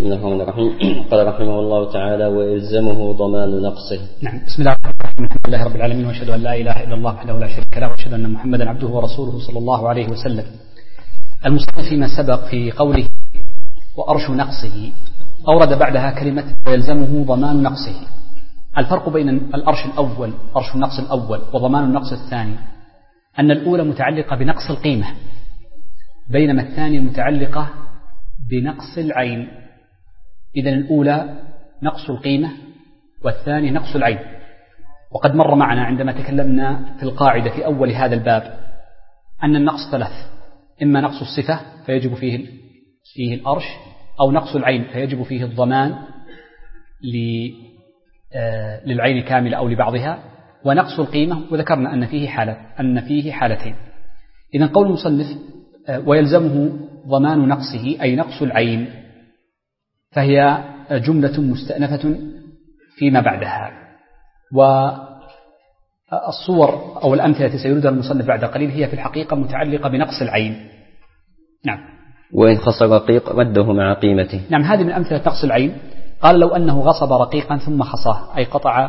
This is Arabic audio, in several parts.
بسم الله الرحمن الرحيم. قال رحمه الله تعالى: ويلزمه ضمان نقصه. نعم. بسم الله الرحمن الرحيم. الحمد لله رب العالمين، واشهد ان لا اله الا الله وحده لا شريك له، واشهد ان محمدا عبده ورسوله صلى الله عليه وسلم. المصنف فيما سبق في قوله وأرش نقصه أورد بعدها كلمة ويلزمه ضمان نقصه. الفرق بين الأرش الأول، أرش النقص الأول، وضمان النقص الثاني أن الأولى متعلقة بنقص القيمة، بينما الثانية متعلقة بنقص العين. إذن الأولى نقص القيمة والثاني نقص العين. وقد مر معنا عندما تكلمنا في القاعدة في أول هذا الباب أن النقص ثلاث: إما نقص الصفة فيجب فيه الأرش، أو نقص العين فيجب فيه الضمان للعين كاملة أو لبعضها، ونقص القيمة، وذكرنا أن فيه حالتين. إذن قول المصنف ويلزمه ضمان نقصه أي نقص العين، فهي جملة مستأنفة فيما بعدها، والصور أو الأمثلة التي سيردها المصنف بعد قليل هي في الحقيقة متعلقة بنقص العين. نعم. وإن خص رقيق رده مع قيمته. نعم، هذه من أمثلة نقص العين. قال لو أنه غصب رقيقا ثم خصاه، أي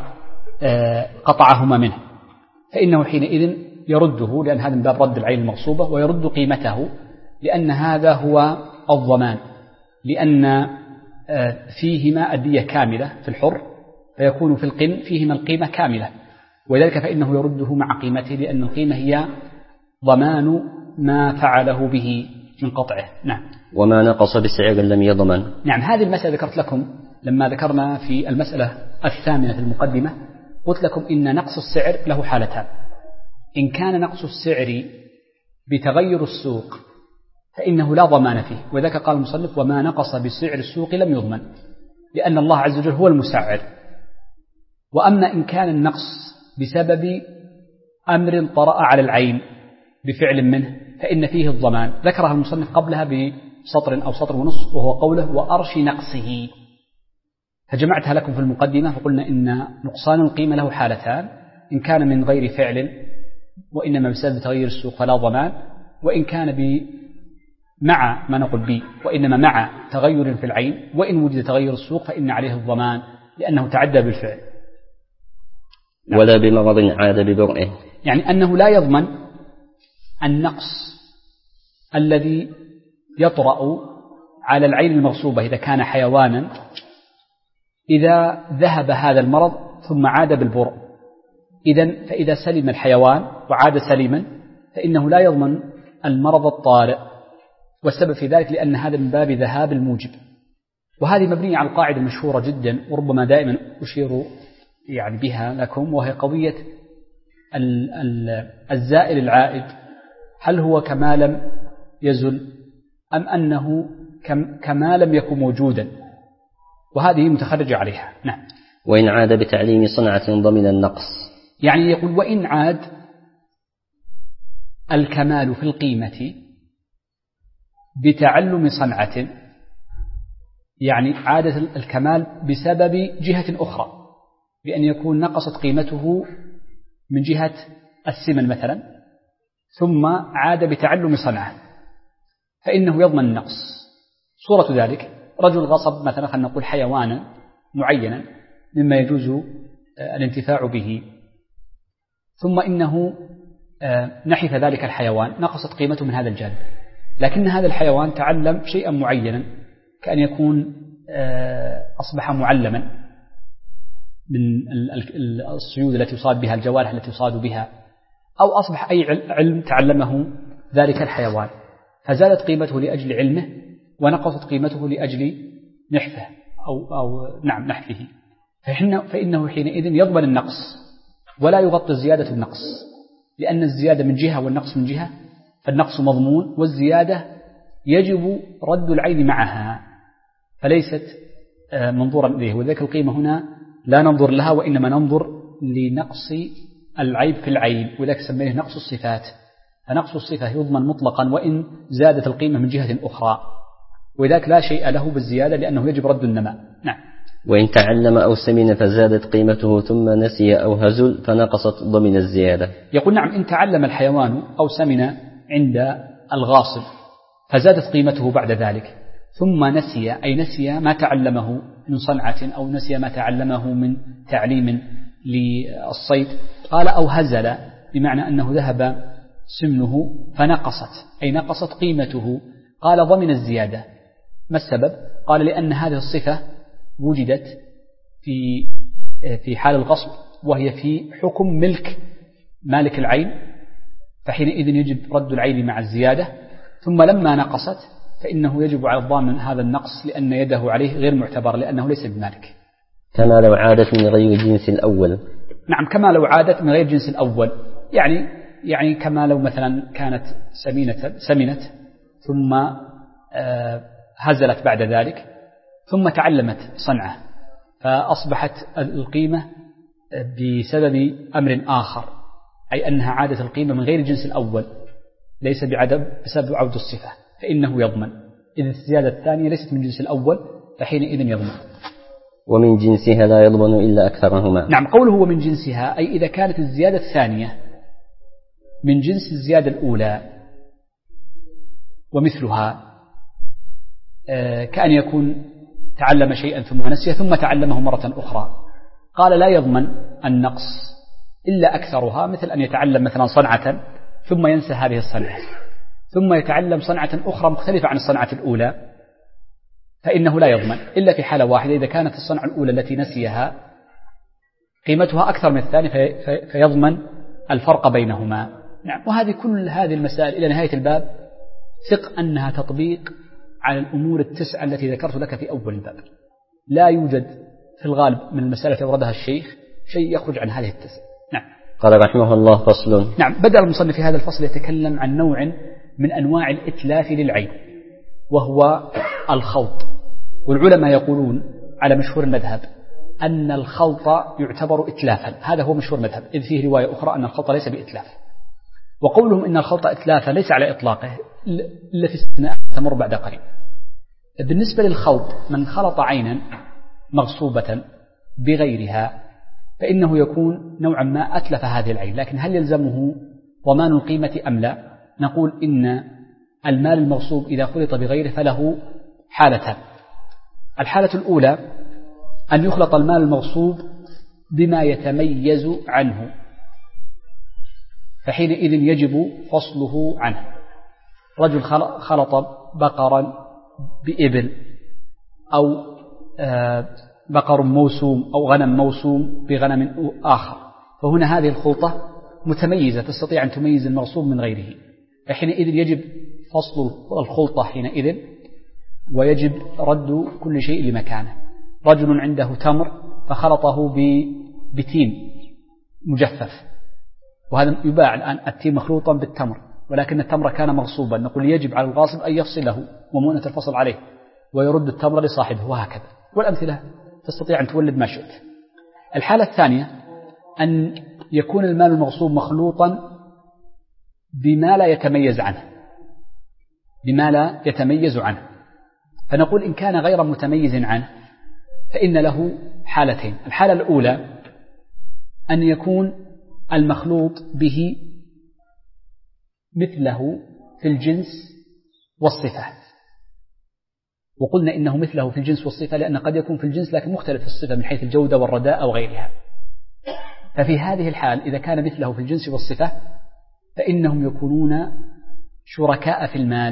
قطعهما منه، فإنه حينئذ يرده، لأن هذا من باب رد العين المغصوبة، ويرد قيمته، لأن هذا هو الضمان، لأن فيهما الدية كاملة في الحر، فيكون في القن فيهما القيمة كاملة، وذلك فإنه يرده مع قيمته، لأن القيمة هي ضمان ما فعله به من قطعه. نعم. وما نقص بسعر لم يضمن. نعم، هذه المسألة ذكرت لكم لما ذكرنا في المسألة الثامنة في المقدمة، قلت لكم إن نقص السعر له حالتان: إن كان نقص السعر بتغير السوق فإنه لا ضمان فيه، وذلك قال المصنف وما نقص بسعر السوق لم يضمن، لأن الله عز وجل هو المسعر. وأما إن كان النقص بسبب أمر طرأ على العين بفعل منه فإن فيه الضمان، ذكرها المصنف قبلها بسطر أو سطر ونصف، وهو قوله وأرش نقصه، فجمعتها لكم في المقدمة، فقلنا إن نقصان القيمة له حالتان: إن كان من غير فعل وإنما بسبب تغير السوق فلا ضمان، وإن كان مع ما نقول به وإنما مع تغير في العين، وإن وجد تغير السوق فإن عليه الضمان لأنه تعدى بالفعل. نعم. ولا بمرض عاد ببرئه، يعني أنه لا يضمن النقص الذي يطرأ على العين المغصوبة إذا كان حيوانا، إذا ذهب هذا المرض ثم عاد بالبرء. فإذا سلم الحيوان وعاد سليما فإنه لا يضمن المرض الطارئ، والسبب في ذلك لأن هذا من باب ذهاب الموجب. وهذه مبنية على القاعدة المشهورة جدا، وربما دائما أشير بها لكم، وهي قضية الزائل العائد، هل هو كما لم يزل أم أنه كما لم يكن موجودا، وهذه متخرجة عليها. نعم. وإن عاد بتعليم صنعة ضمن النقص، يعني يقول وإن عاد الكمال في القيمة بتعلم صنعة، يعني عادة الكمال بسبب جهة أخرى، بأن يكون نقصت قيمته من جهة السمن مثلا، ثم عاد بتعلم صنعة، فإنه يضمن النقص. صورة ذلك رجل غصب مثلا، خلينا نقول حيوانا معينا مما يجوز الانتفاع به، ثم إنه نحف ذلك الحيوان، نقصت قيمته من هذا الجانب، لكن هذا الحيوان تعلم شيئا معينا، كأن يكون أصبح معلما من الصيود التي يصاد بها، الجوارح التي يصاد بها، أو أصبح أي علم تعلمه ذلك الحيوان، فزادت قيمته لأجل علمه ونقصت قيمته لأجل نحفه نحفه، فإنه حينئذ يضمن النقص ولا يغطي زيادة النقص، لأن الزيادة من جهة والنقص من جهة، فالنقص مضمون، والزيادة يجب رد العين معها، فليست منظورا إليه. وذلك القيمة هنا لا ننظر لها، وإنما ننظر لنقص العيب في العين، وذلك سميه نقص الصفات. فنقص الصفة يضمن مطلقا وإن زادت القيمة من جهة أخرى، وذلك لا شيء له بالزيادة لأنه يجب رد النماء. نعم. وإن تعلم أو سمن فزادت قيمته ثم نسي أو هزل فنقصت ضمن الزيادة. يقول نعم، إن تعلم الحيوان أو سمن عند الغاصب فزادت قيمته بعد ذلك، ثم نسي، أي نسي ما تعلمه من صنعة أو نسي ما تعلمه من تعليم للصيد، قال أو هزل، بمعنى أنه ذهب سمنه فنقصت، أي نقصت قيمته، قال ضمن الزيادة. ما السبب؟ قال لأن هذه الصفة وجدت في حال الغصب، وهي في حكم مالك العين، فحينئذ يجب رد العين مع الزيادة. ثم لما نقصت فإنه يجب على الضامن هذا النقص، لأن يده عليه غير معتبر لأنه ليس بمالك. كما لو عادت من غير جنس الأول. نعم، كما لو عادت من غير جنس الأول، يعني كما لو مثلا كانت سمنت ثم هزلت بعد ذلك، ثم تعلمت صنعة فأصبحت القيمة بسبب أمر آخر، أي أنها عادت القيمة من غير الجنس الأول، ليس بسبب عود الصفة، فإنه يضمن. إذا الزيادة الثانية ليست من جنس الأول فحينئذ يضمن. ومن جنسها لا يضمن إلا أكثرهما. نعم، قوله هو من جنسها، أي إذا كانت الزيادة الثانية من جنس الزيادة الأولى ومثلها، كأن يكون تعلم شيئا ثم نسيه ثم تعلمه مرة أخرى، قال لا يضمن النقص إلا أكثرها، مثل أن يتعلم مثلا صنعة ثم ينسى هذه الصنعة، ثم يتعلم صنعة أخرى مختلفة عن الصنعة الأولى، فإنه لا يضمن إلا في حالة واحدة، إذا كانت الصنعة الأولى التي نسيها قيمتها أكثر من الثانية فيضمن الفرق بينهما. نعم، وهذه كل هذه المسائل إلى نهاية الباب ثق أنها تطبيق على الأمور التسعة التي ذكرت لك في أول الباب. لا يوجد في الغالب من المسائل التي أوردها الشيخ شيء يخرج عن هذه التسعة. نعم. قال رحمه الله فصل. نعم، بدأ المصنف في هذا الفصل يتكلم عن نوع من أنواع الإتلاف للعين، وهو الخلط. والعلماء يقولون على مشهور المذهب أن الخلط يعتبر إتلافا، هذا هو مشهور المذهب، إذ فيه رواية أخرى أن الخلط ليس بإتلاف. وقولهم إن الخلط إتلافا ليس على إطلاقه إلا في استثناء تمر بعد قليل. بالنسبة للخلط، من خلط عينا مغصوبة بغيرها فإنه يكون نوعا ما أتلف هذه العين، لكن هل يلزمه ضمان القيمة أم لا؟ نقول إن المال المغصوب إذا خلط بغيره فله حالتان. الحالة الأولى أن يخلط المال المغصوب بما يتميز عنه، فحينئذ يجب فصله عنه. رجل خلط بقرا بإبل، أو بقر موسوم أو غنم موسوم بغنم آخر، فهنا هذه الخلطة متميزة تستطيع أن تميز المغصوب من غيره، فحينئذ يجب فصل الخلطة حينئذ، ويجب رد كل شيء لمكانه. رجل عنده تمر فخلطه بتين مجفف، وهذا يباع الآن التين مخلوطا بالتمر، ولكن التمر كان مغصوبا، نقول يجب على الغاصب أن يفصله ومؤنة الفصل عليه ويرد التمر لصاحبه، وهكذا. والأمثلة تستطيع أن تولد ما شئت. الحالة الثانية أن يكون المال المغصوب مخلوطا بما لا يتميز عنه، فنقول إن كان غير متميز عنه فإن له حالتين. الحالة الأولى أن يكون المخلوط به مثله في الجنس والصفة، وقلنا إنه مثله في الجنس والصفة لأن قد يكون في الجنس لكن مختلف في الصفة من حيث الجودة والرداء أو غيرها. ففي هذه الحال إذا كان مثله في الجنس والصفة فإنهم يكونون شركاء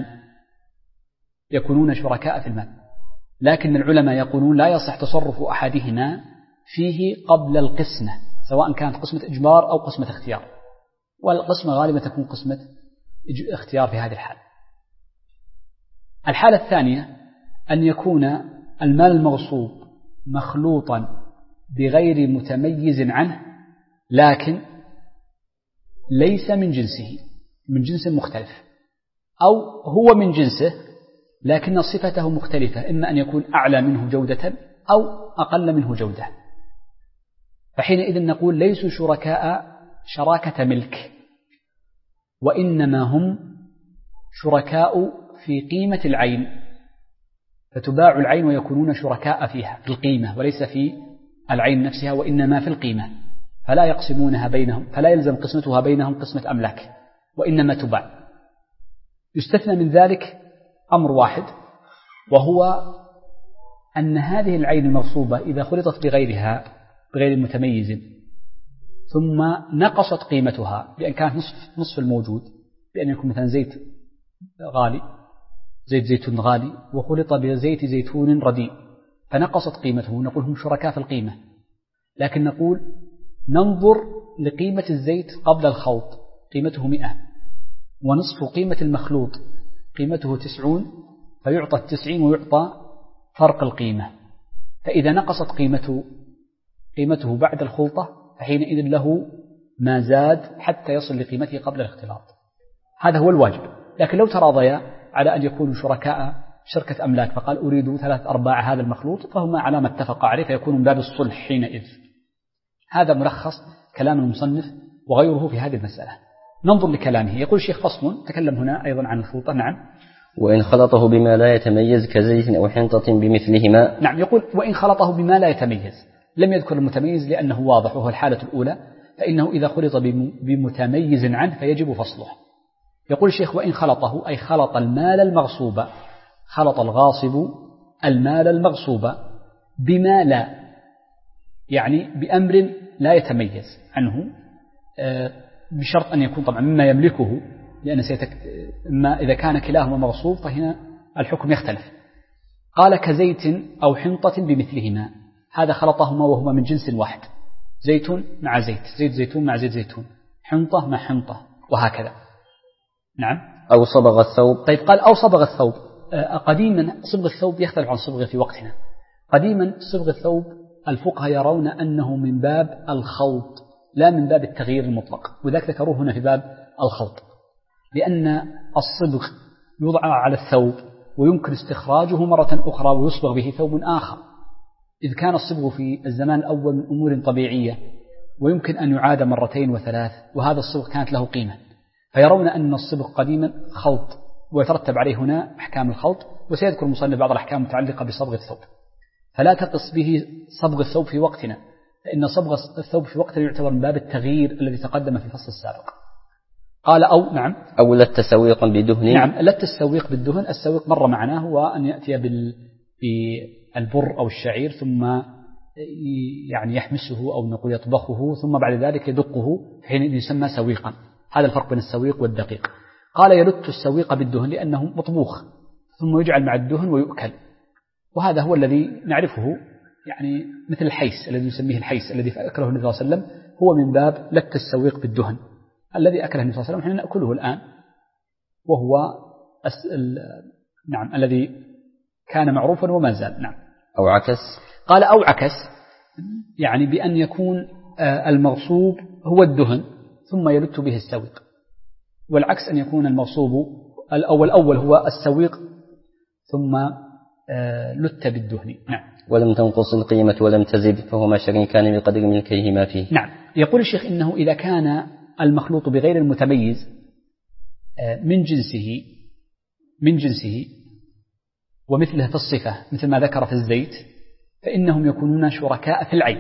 في المال، لكن العلماء يقولون لا يصح تصرف أحدهما فيه قبل القسمة، سواء كانت قسمة إجبار أو قسمة اختيار، والقسمة غالبا تكون قسمة اختيار في هذه الحال. الحالة الثانية أن يكون المال المغصوب مخلوطا بغير متميز عنه، لكن ليس من جنسه، من جنس مختلف، أو هو من جنسه لكن صفته مختلفة، إما أن يكون أعلى منه جودة أو أقل منه جودة، فحينئذ نقول ليسوا شركاء شراكة ملك، وإنما هم شركاء في قيمة العين، فتباع العين ويكونون شركاء فيها في القيمة وليس في العين نفسها، وإنما في القيمة، فلا يقسمونها بينهم، فلا يلزم قسمتها بينهم قسمة أملاك، وإنما تباع. يستثنى من ذلك أمر واحد، وهو أن هذه العين المغصوبة إذا خلطت بغيرها بغير متميز ثم نقصت قيمتها بأن كانت نصف الموجود، بأن يكون مثلا زيت غالي، زيت زيتون غالي وخلط بزيت زيتون رديء فنقصت قيمته، نقول هم شركاء في القيمة، لكن نقول ننظر لقيمة الزيت قبل الخلط قيمته 100 ونصف قيمة المخلوط قيمته 90 فيعطى 90 ويعطى فرق القيمة، فإذا نقصت قيمته بعد الخلطة فحينئذ له ما زاد حتى يصل لقيمته قبل الاختلاط. هذا هو الواجب. لكن لو تراضيا على أن يكونوا شركاء شركة أملاك فقال أريد 3/4 هذا المخلوط فهما على ما اتفق عليه فيكون من باب الصلح حينئذ. هذا ملخص كلام المصنف وغيره في هذه المسألة. ننظر لكلامه. يقول الشيخ فصل تكلم هنا أيضا عن الخلطة. نعم. وإن خلطه بما لا يتميز كزيت أو حنطة بمثلهما. نعم. يقول وإن خلطه بما لا يتميز، لم يذكر المتميز لأنه واضح وهو الحالة الأولى، فإنه إذا خلط بمتميز عنه فيجب فصله. يقول الشيخ وإن خلطه أي خلط المال المغصوب، خلط الغاصب المال المغصوب بما لا، يعني بأمر لا يتميز عنه، بشرط أن يكون طبعا مما يملكه، لأن ما إذا كان كلاهما مغصوب فهنا الحكم يختلف. قال كزيت أو حنطة بمثلهما، هذا خلطهما وهما من جنس واحد، زيت مع زيت، زيت زيتون مع زيت زيتون، حنطة مع حنطة وهكذا. نعم. أو صبغ الثوب. طيب قال أو صبغ الثوب. قديما صبغ الثوب يختلف عن صبغه في وقتنا. قديما صبغ الثوب الفقهاء يرون أنه من باب الخلط لا من باب التغيير المطلق، وذلك ذكروه هنا في باب الخلط، لأن الصبغ يوضع على الثوب ويمكن استخراجه مرة أخرى ويصبغ به ثوب آخر، إذ كان الصبغ في الزمان الأول من أمور طبيعية ويمكن أن يعاد مرتين وثلاث، وهذا الصبغ كانت له قيمة، فيرون أن الصبغ قديما خلط ويترتب عليه هنا أحكام الخلط، وسيذكر المصنف بعض الأحكام المتعلقة بصبغ الثوب، فلا تقص به صبغ الثوب في وقتنا، فإن صبغ الثوب في وقتنا يعتبر من باب التغيير الذي تقدم في الفصل السابق. قال أو نعم أو لا التسويق بدهن. نعم لا التسويق بالدهن. السويق مر معنا هو أن يأتي بالبر أو الشعير ثم يعني يحمسه أو نقول يطبخه ثم بعد ذلك يدقه حين يسمى سويقا. هذا الفرق بين السويق والدقيق. قال يلت السويق بالدهن لأنه مطبوخ ثم يجعل مع الدهن ويؤكل، وهذا هو الذي نعرفه يعني مثل الحيس الذي يسميه الحيس الذي أكله النبي صلى الله عليه وسلم، هو من باب لت السويق بالدهن الذي أكله النبي صلى الله عليه وسلم، نحن نأكله الآن، وهو نعم الذي كان معروفا وما زال. نعم. أو عكس. قال أو عكس يعني بأن يكون المغصوب هو الدهن ثم يلت به السويق، والعكس أن يكون المغصوب الأول هو السويق ثم لت بالدهن. نعم. ولم تنقص القيمة ولم تزد فهما شريكان بقدر ملكيهما فيه. نعم. يقول الشيخ إنه إذا كان المخلوط بغير المتميز من جنسه ومثله في الصفة مثل ما ذكر في الزيت، فإنهم يكونون شركاء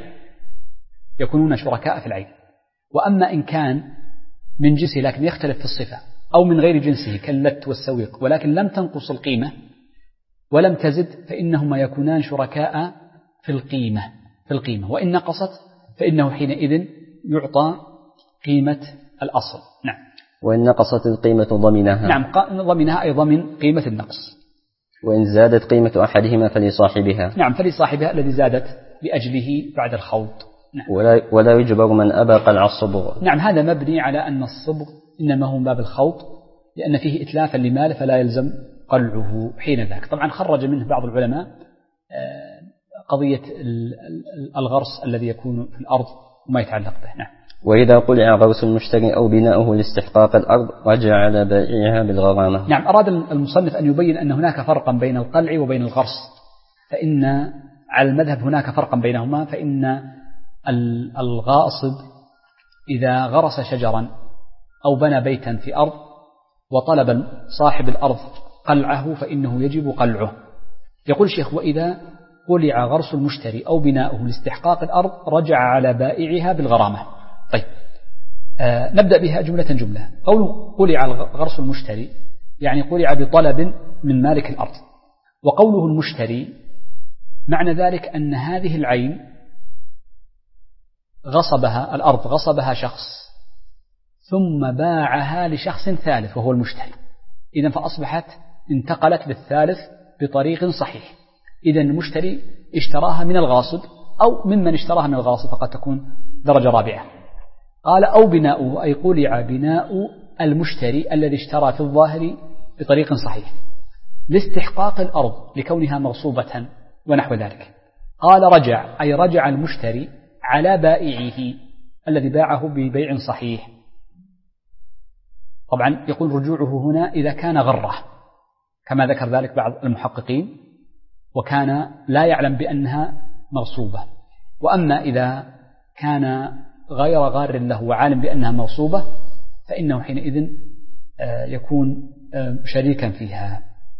في العين. وأما إن كان من جنسه لكن يختلف في الصفة أو من غير جنسه كاللت والسويق ولكن لم تنقص القيمة ولم تزد، فإنهما يكونان شركاء في القيمة، وإن نقصت فإنه حينئذ يعطى قيمة الأصل. نعم. وإن نقصت القيمة ضمنها. نعم ضمنها أي ضمن قيمة النقص. وإن زادت قيمة أحدهما فلصاحبها. نعم فلصاحبها الذي زادت لأجله بعد الخوض. نعم. ولا يجبر من أبى قلع الصبغ. نعم هذا مبني على أن الصبغ إنما هو من باب الخوض لأن فيه إتلافا لمال فلا يلزم قلعه حين ذاك. طبعا خرج منه بعض العلماء قضية الغرس الذي يكون في الأرض وما يتعلق به. نعم. وإذا قلع غرس المشتري أو بناؤه لاستحقاق الأرض رجع على بائعها بالغرامة. نعم. أراد المصنف أن يبين أن هناك فرقا بين القلع وبين الغرس، فإن على المذهب هناك فرقا بينهما، فإن الغاصب إذا غرس شجرا أو بنى بيتا في أرض وطلب صاحب الأرض قلعه فإنه يجب قلعه. يقول الشيخ وإذا قلع غرس المشتري أو بناؤه لاستحقاق الأرض رجع على بائعها بالغرامة. طيب نبدأ بها جملة. قوله قلع غرس المشتري يعني قلع بطلب من مالك الأرض، وقوله المشتري معنى ذلك أن هذه العين غصبها الأرض غصبها شخص ثم باعها لشخص ثالث وهو المشتري، إذن فأصبحت انتقلت للثالث بطريق صحيح. إذن المشتري اشتراها من الغاصب أو ممن اشتراها من الغاصب، فقد تكون درجة رابعة. قال أو بناؤه، أي قلع بناء المشتري الذي اشترى في الظاهر بطريق صحيح لاستحقاق الأرض لكونها مغصوبة ونحو ذلك. قال رجع، أي رجع المشتري على بائعه الذي باعه ببيع صحيح. طبعا يقول رجوعه هنا إذا كان غره كما ذكر ذلك بعض المحققين وكان لا يعلم بأنها مغصوبة. وأما إذا كان غير غار له وعالم بأنها مغصوبة فإنه حينئذ يكون شريكا فيها.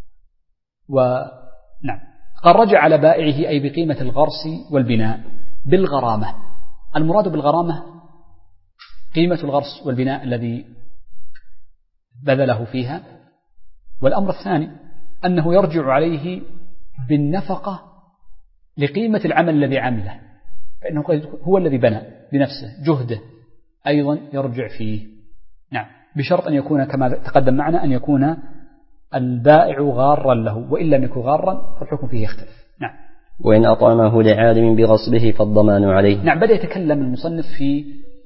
ونعم، قال رجع على بائعه أي بقيمة الغرس والبناء بالغرامة. المراد بالغرامة قيمة الغرس والبناء الذي بذله فيها. والأمر الثاني أنه يرجع عليه بالنفقة لقيمة العمل الذي عمله، فإنه هو الذي بنى بنفسه، جهده أيضا يرجع فيه. نعم، بشرط أن يكون كما تقدم معنا أن يكون البائع غارا له، وإن لم يكن غارا فالحكم فيه يختلف. نعم. وإن أطعمه لعالم بغصبه فالضمان عليه. نعم، بدأ يتكلم المصنف في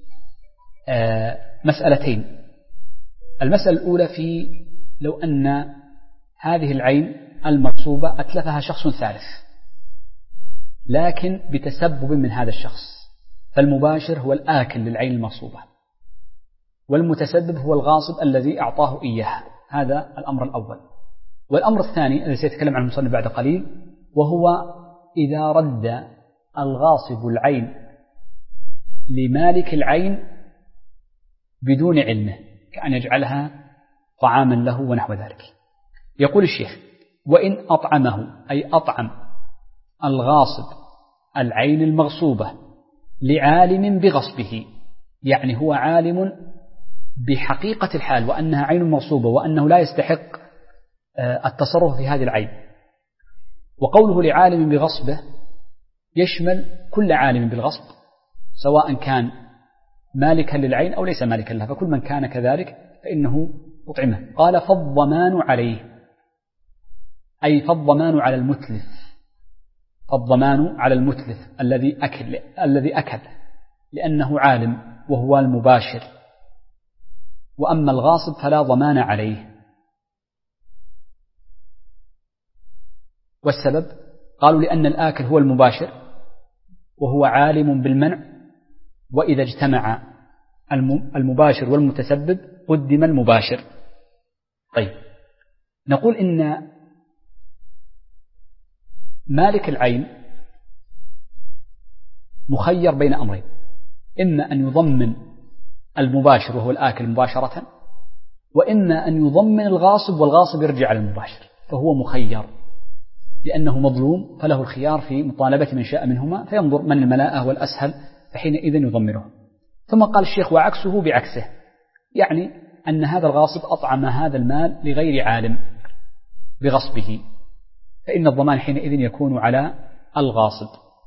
مسألتين. المسألة الأولى في لو أن هذه العين المغصوبة أتلفها شخص ثالث لكن بتسبب من هذا الشخص، فالمباشر هو الآكل للعين المغصوبة والمتسبب هو الغاصب الذي أعطاه إياها. هذا الأمر الأول. والأمر الثاني الذي سيتكلم عنه المصنف بعد قليل وهو إذا رد الغاصب العين لمالك العين بدون علمه، كأن يجعلها طعاما له ونحو ذلك. يقول الشيخ وإن أطعمه، أي أطعم الغاصب العين المغصوبة لعالم بغصبه، يعني هو عالم بحقيقة الحال وأنها عين مغصوبة وأنه لا يستحق التصرف في هذه العين. وقوله لعالم بغصبه يشمل كل عالم بالغصب سواء كان مالكا للعين أو ليس مالكا لها، فكل من كان كذلك فإنه أطعمه. قال فالضمان عليه، أي فالضمان على المتلف، فالضمان على المتلف الذي أكل لأنه عالم وهو المباشر. وأما الغاصب فلا ضمان عليه. والسبب قالوا لأن الآكل هو المباشر وهو عالم بالمنع، وإذا اجتمع المباشر والمتسبب قدم المباشر. طيب، نقول إن مالك العين مخير بين أمرين، إما أن يضمن المباشر وهو الآكل مباشرة، وإما أن يضمن الغاصب والغاصب يرجع على المباشر، فهو مخير لأنه مظلوم فله الخيار في مطالبة من شاء منهما، فينظر من الملاءة والأسهل فحينئذ يضمنه. ثم قال الشيخ وعكسه بعكسه، يعني أن هذا الغاصب أطعم هذا المال لغير عالم بغصبه، فإن الضمان حينئذ يكون على الغاصب،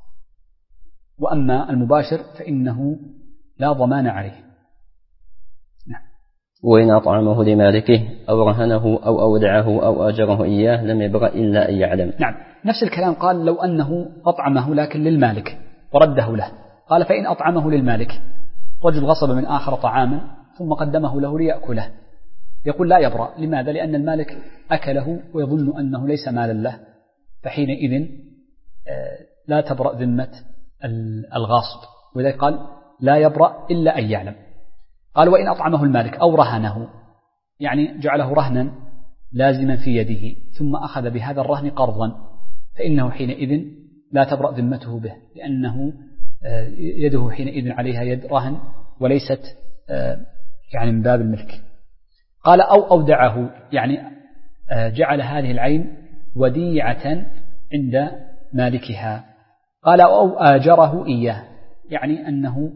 وأما المباشر فإنه لا ضمان عليه. نعم. وإن أطعمه لمالكه أو رهنه أو أودعه أو أجره إياه لم يبرأ إلا أن يعلم. نعم، نفس الكلام قال لو أنه أطعمه لكن للمالك ورده له. قال فإن أطعمه للمالك، رجل غصب من آخر طعاما ثم قدمه له ليأكله، يقول لا يبرأ. لماذا؟ لأن المالك أكله ويظن أنه ليس مالا له، فحينئذ لا تبرأ ذمة الغاصب، ولذلك قال لا يبرأ إلا أن يعلم. قال وإن أطعمه المالك أو رهنه، يعني جعله رهنا لازما في يده ثم أخذ بهذا الرهن قرضا، فإنه حينئذ لا تبرأ ذمته به، لأنه يده حينئذ عليها يد رهن وليست يعني من باب الملك. قال أو أودعه، يعني جعل هذه العين وديعة عند مالكها. قال أو آجره إياه، يعني أنه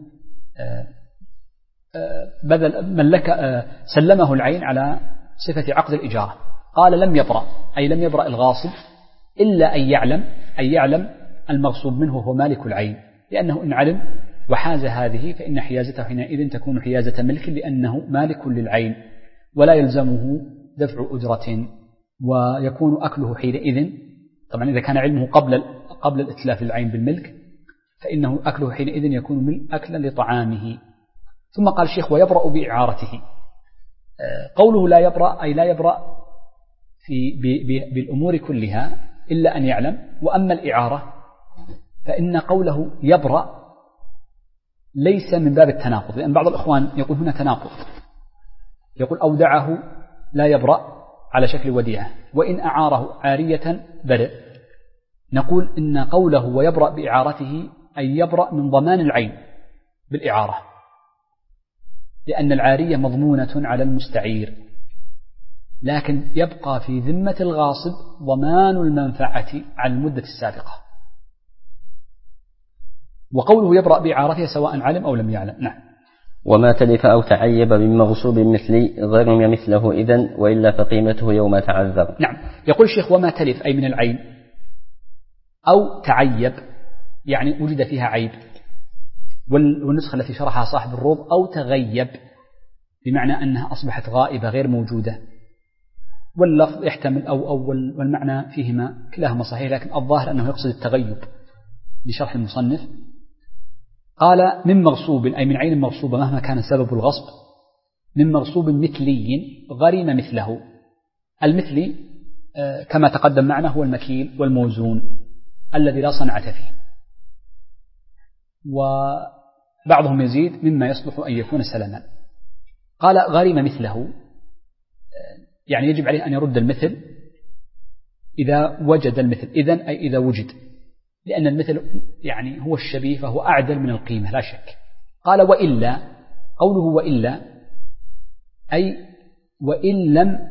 سلمه العين على صفة عقد الإجارة. قال لم يبرأ، أي لم يبرأ الغاصب إلا أن يعلم المغصوب منه هو مالك العين، لأنه إن علم وحاز هذه فإن حيازته حينئذ تكون حيازة ملك، لأنه مالك للعين ولا يلزمه دفع أجرة، ويكون أكله حينئذ، طبعا إذا كان علمه قبل الإتلاف للعين بالملك فإنه أكله حينئذ يكون أكلا لطعامه. ثم قال الشيخ ويبرأ بإعارته. قوله لا يبرأ أي لا يبرأ بالأمور كلها إلا أن يعلم. وأما الإعارة فإن قوله يبرأ ليس من باب التناقض، لأن بعض الإخوان يقول هنا تناقض، يقول أودعه لا يبرأ على شكل وديعة، وإن أعاره عارية برئ. نقول إن قوله ويبرأ بإعارته أي يبرأ من ضمان العين بالإعارة، لأن العارية مضمونة على المستعير، لكن يبقى في ذمة الغاصب ضمان المنفعة على المدة السابقة. وقوله يبرأ بإعارته سواء علم أو لم يعلم. نعم. وما تلف أو تعيب من مغصوب مثلي غرم مثله إذن، وإلا فقيمته يوم تعذر. نعم. يقول الشيخ وما تلف أي من العين أو تعيب، يعني وجد فيها عيب، والنسخة التي شرحها صاحب الروض أو تغيب، بمعنى أنها أصبحت غائبة غير موجودة، واللفظ يحتمل أو والمعنى فيهما كلاهما صحيح، لكن الظاهر أنه يقصد التغيب لشرح المصنف. قال من مغصوب أي من عين مغصوبة مهما كان سبب الغصب، من مغصوب مثلي غرم مثله. المثلي كما تقدم معنا هو المكيل والموزون الذي لا صنعة فيه، وبعضهم يزيد مما يصلح أن يكون سلما. قال غرم مثله يعني يجب عليه أن يرد المثل إذا وجد المثل، إذن أي إذا وجد، لأن المثل يعني هو الشبيه فهو أعدل من القيمة لا شك. قال وإلا، قوله وإلا أي وإن لم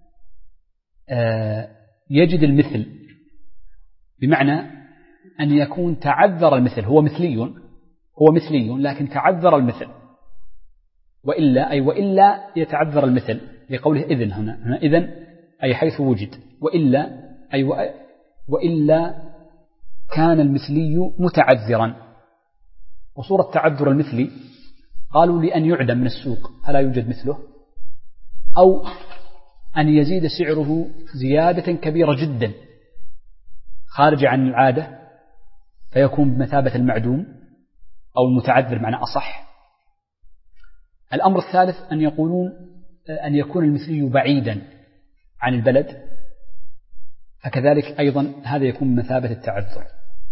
يجد المثل، بمعنى أن يكون تعذر المثل، هو مثلي لكن تعذر المثل. وإلا أي وإلا يتعذر المثل، لقوله إذن هنا إذن أي حيث وجد، وإلا أي وإلا كان المثلي متعذرا. وصورة تعذر المثلي قالوا لأن يعدم من السوق فلا يوجد مثله، أو أن يزيد سعره زيادة كبيرة جدا خارجة عن العادة فيكون بمثابة المعدوم أو المتعذر معنى أصح. الأمر الثالث أن يقولون أن يكون المثلي بعيدا عن البلد، فكذلك أيضا هذا يكون بمثابة التعذر.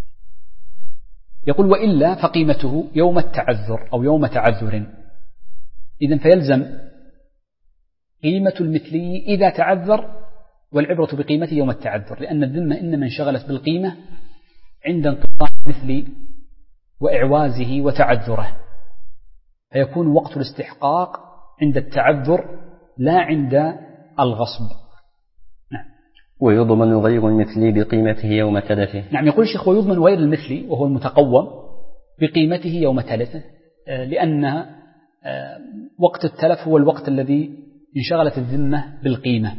يقول وإلا فقيمته يوم التعذر أو يوم تعذر. إذن فيلزم قيمة المثلي إذا تعذر، والعبرة بقيمته يوم التعذر، لأن الذمة إنما انشغلت بالقيمة عند انقطاع المثل وإعوازه وتعذره، فيكون وقت الاستحقاق عند التعذر لا عند الغصب. نعم. ويضمن غير المثلي بقيمته يوم تلفه. نعم. يقول الشيخ ويضمن غير المثلي وهو المتقوم بقيمته يوم تلفه، لأن وقت التلف هو الوقت الذي انشغلت الذمة بالقيمة،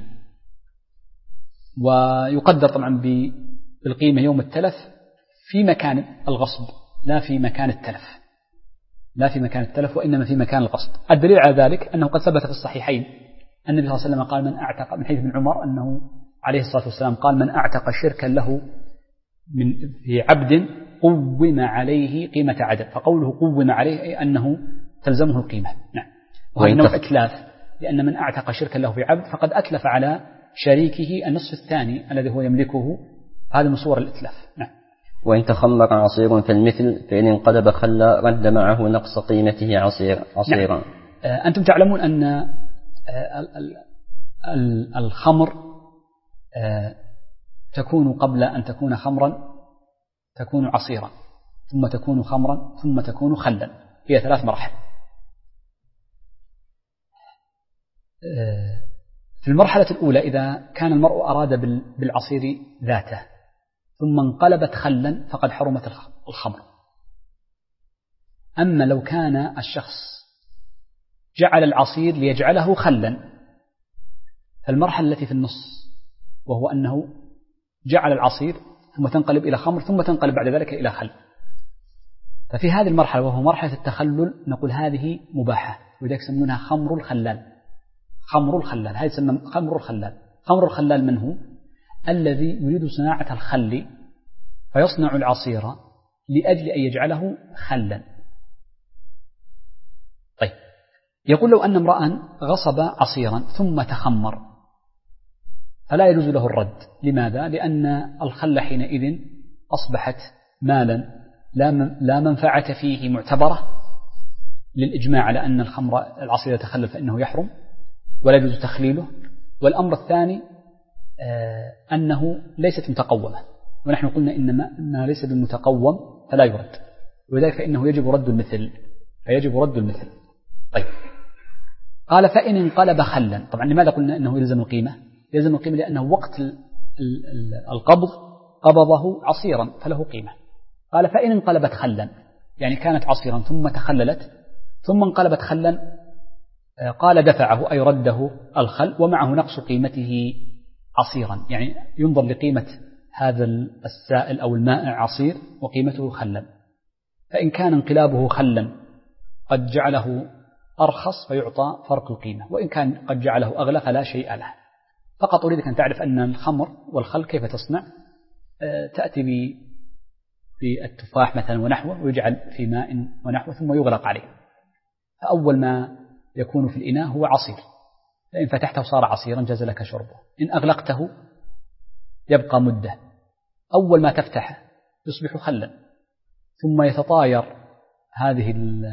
ويقدر طبعا بالقيمة يوم التلف في مكان الغصب لا في مكان التلف، وإنما في مكان الغصب. الدليل على ذلك أنه قد ثبت في الصحيحين النبي صلى الله عليه وسلم قال من أعتق، من حديث ابن عمر أنه عليه الصلاة والسلام قال من أعتق شركا له في عبد قوم عليه قيمة عدد، فقوله قوم عليه أي أنه تلزمه القيمة. نعم. وهذا نوع إتلاف، لأن من أعتق شركا له في عبد فقد أتلف على شريكه النصف الثاني الذي هو يملكه، هذا من صور الإتلاف. نعم. وإن تخمر عصير فالمثل فإن انقلب خلى رد معه نقص قيمته عصيرا. نعم. أنتم تعلمون أن الخمر تكون قبل أن تكون خمرا تكون عصيرا، ثم تكون خمرا، ثم تكون خلا، هي 3 مراحل. في المرحلة الأولى إذا كان المرء أراد بالعصير ذاته ثم انقلبت خلا فقد حرمت الخمر. أما لو كان الشخص جعل العصير ليجعله خلا، فالمرحلة التي في النص وهو أنه جعل العصير ثم تنقلب إلى خمر ثم تنقلب بعد ذلك إلى خل. ففي هذه المرحلة وهو مرحلة التخلل نقول هذه مباحة، ولذلك يسمونها خمر الخلال. خمر الخلال هذه تسمى خمر الخلال. خمر الخلال من هو؟ الذي يريد صناعة الخل فيصنع العصير لأجل أن يجعله خلا. طيب، يقول لو أن امرأ غصب عصيرا ثم تخمر فلا يجوز له الرد. لماذا؟ لأن الخل حينئذ أصبحت مالا لا منفعة فيه معتبرة للإجماع على أن العصير يتخلل فإنه يحرم ولا يجوز تخليله. والأمر الثاني أنه ليست متقومة، ونحن قلنا إنها ليس بالمتقوم فلا يرد، ولذلك فإنه يجب رد المثل. طيب، قال فإن انقلب خلا. طبعا لماذا قلنا إنه يلزم القيمة؟ يلزم القيمة لأنه وقت القبض قبضه عصيرا فله قيمة. قال فإن انقلبت خلا، يعني كانت عصيرا ثم تخللت ثم انقلبت خلا، قال دفعه أي رده الخل ومعه نقص قيمته عصيرا، يعني ينظر لقيمة هذا السائل أو المائع عصير وقيمته خلا. فإن كان انقلابه خلا قد جعله أرخص فيعطى فرق القيمة، وإن كان قد جعله أغلى فلا شيء له. فقط أريدك أن تعرف أن الخمر والخل كيف تصنع. تأتي بالتفاح مثلا ونحوه ويجعل في ماء ونحوه ثم يغلق عليه، فأول ما يكون في الإناء هو عصير، فإن فتحته صار عصيرا جاز لك شربه، إن أغلقته يبقى مدة. أول ما تفتحه يصبح خلا ثم يتطاير هذه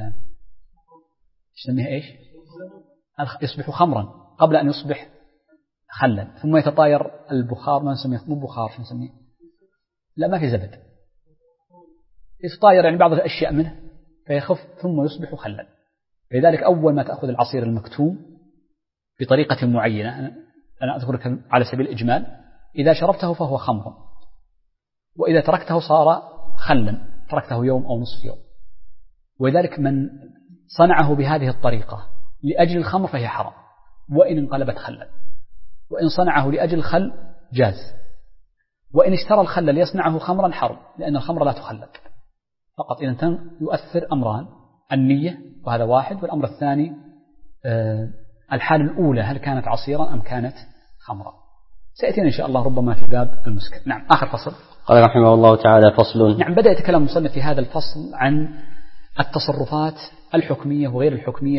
يسميها إيش؟ يصبح خمرا قبل أن يصبح خلا، ثم يتطاير البخار، ما نسميه مو بخار، شو نسميه؟ لا ما في زبد، يتطاير يعني بعض الأشياء منه فيخف ثم يصبح خلا. لذلك أول ما تأخذ العصير المكتوم بطريقة معينة، أنا أذكرك على سبيل الإجمال، إذا شربته فهو خمر، وإذا تركته صار خلا، تركته يوم أو نصف يوم. ولذلك من صنعه بهذه الطريقة لأجل الخمر فهي حرام وإن انقلبت خلا، وإن صنعه لأجل الخل جاز، وإن اشترى الخل ليصنعه خمرا حرم، لأن الخمر لا تخلد فقط. إذا يؤثر أمران، النية وهذا واحد، والأمر الثاني الحال الأولى هل كانت عصيرا أم كانت خمرا. سيأتينا إن شاء الله ربما في باب المسكر. نعم، آخر فصل. قال رحمه الله تعالى فصل. نعم، بدأ يتكلم المصنف في هذا الفصل عن التصرفات الحكمية وغير الحكمية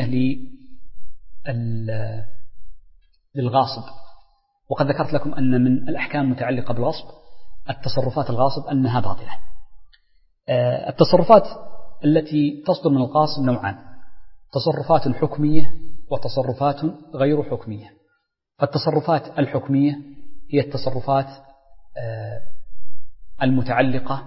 للغاصب. وقد ذكرت لكم أن من الأحكام المتعلقة بالغصب التصرفات الغاصب أنها باطلة. التصرفات التي تصدر من الغاصب نوعان: تصرفات حكمية وتصرفات غير حكمية. فالتصرفات الحكمية هي التصرفات المتعلقة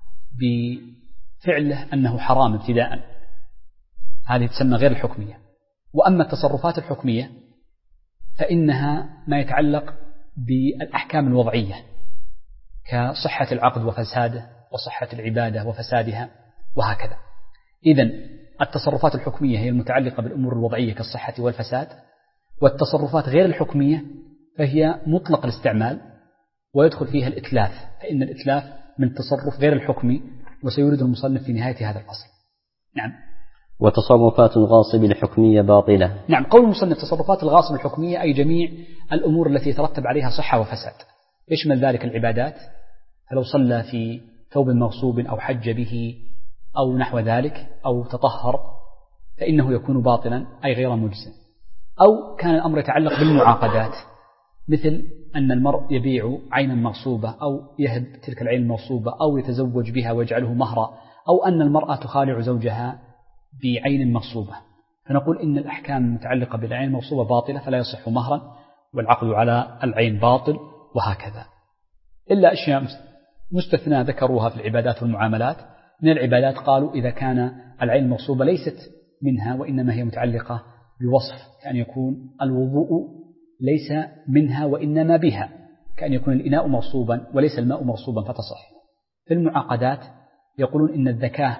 بفعله أنه حرام ابتداء، هذه تسمى غير الحكمية. وأما التصرفات الحكمية فإنها ما يتعلق بالأحكام الوضعية كصحة العقد وفساده، وصحة العبادة وفسادها، وهكذا. إذن التصرفات الحكمية هي المتعلقة بالأمور الوضعية كالصحة والفساد، والتصرفات غير الحكمية فهي مطلق الاستعمال ويدخل فيها الإتلاف، فإن الإتلاف من تصرف غير الحكمي، وسيورد المصنف في نهاية هذا الفصل. نعم. وتصرفات الغاصب الحكمية باطلة. نعم، قول المصنف تصرفات الغاصب الحكمية أي جميع الأمور التي يترتب عليها صحة وفساد، يشمل ذلك العبادات، فلو صلى في ثوب مغصوب أو حج به أو نحو ذلك أو تطهر فإنه يكون باطلا أي غير مجزٍ. أو كان الأمر يتعلق بالمعاقدات، مثل أن المرء يبيع عينا مغصوبة أو يهب تلك العين المغصوبة أو يتزوج بها ويجعله مهرا، أو أن المرأة تخالع زوجها بعين مغصوبة، فنقول إن الأحكام المتعلقة بالعين المغصوبة باطلة فلا يصح مهرا، والعقد على العين باطل، وهكذا. إلا أشياء مستثنى ذكروها في العبادات والمعاملات. من العبادات قالوا إذا كان العين المغصوبة ليست منها وإنما هي متعلقة بوصف، كأن يكون الوضوء ليس منها وإنما بها، كأن يكون الإناء مغصوبا وليس الماء مغصوبا فتصح. في المعاقدات يقولون إن الذكاء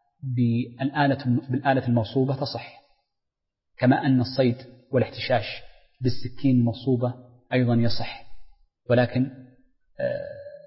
بالآلة المغصوبة تصح، كما أن الصيد والاحتشاش بالسكين المغصوبة أيضا يصح، ولكن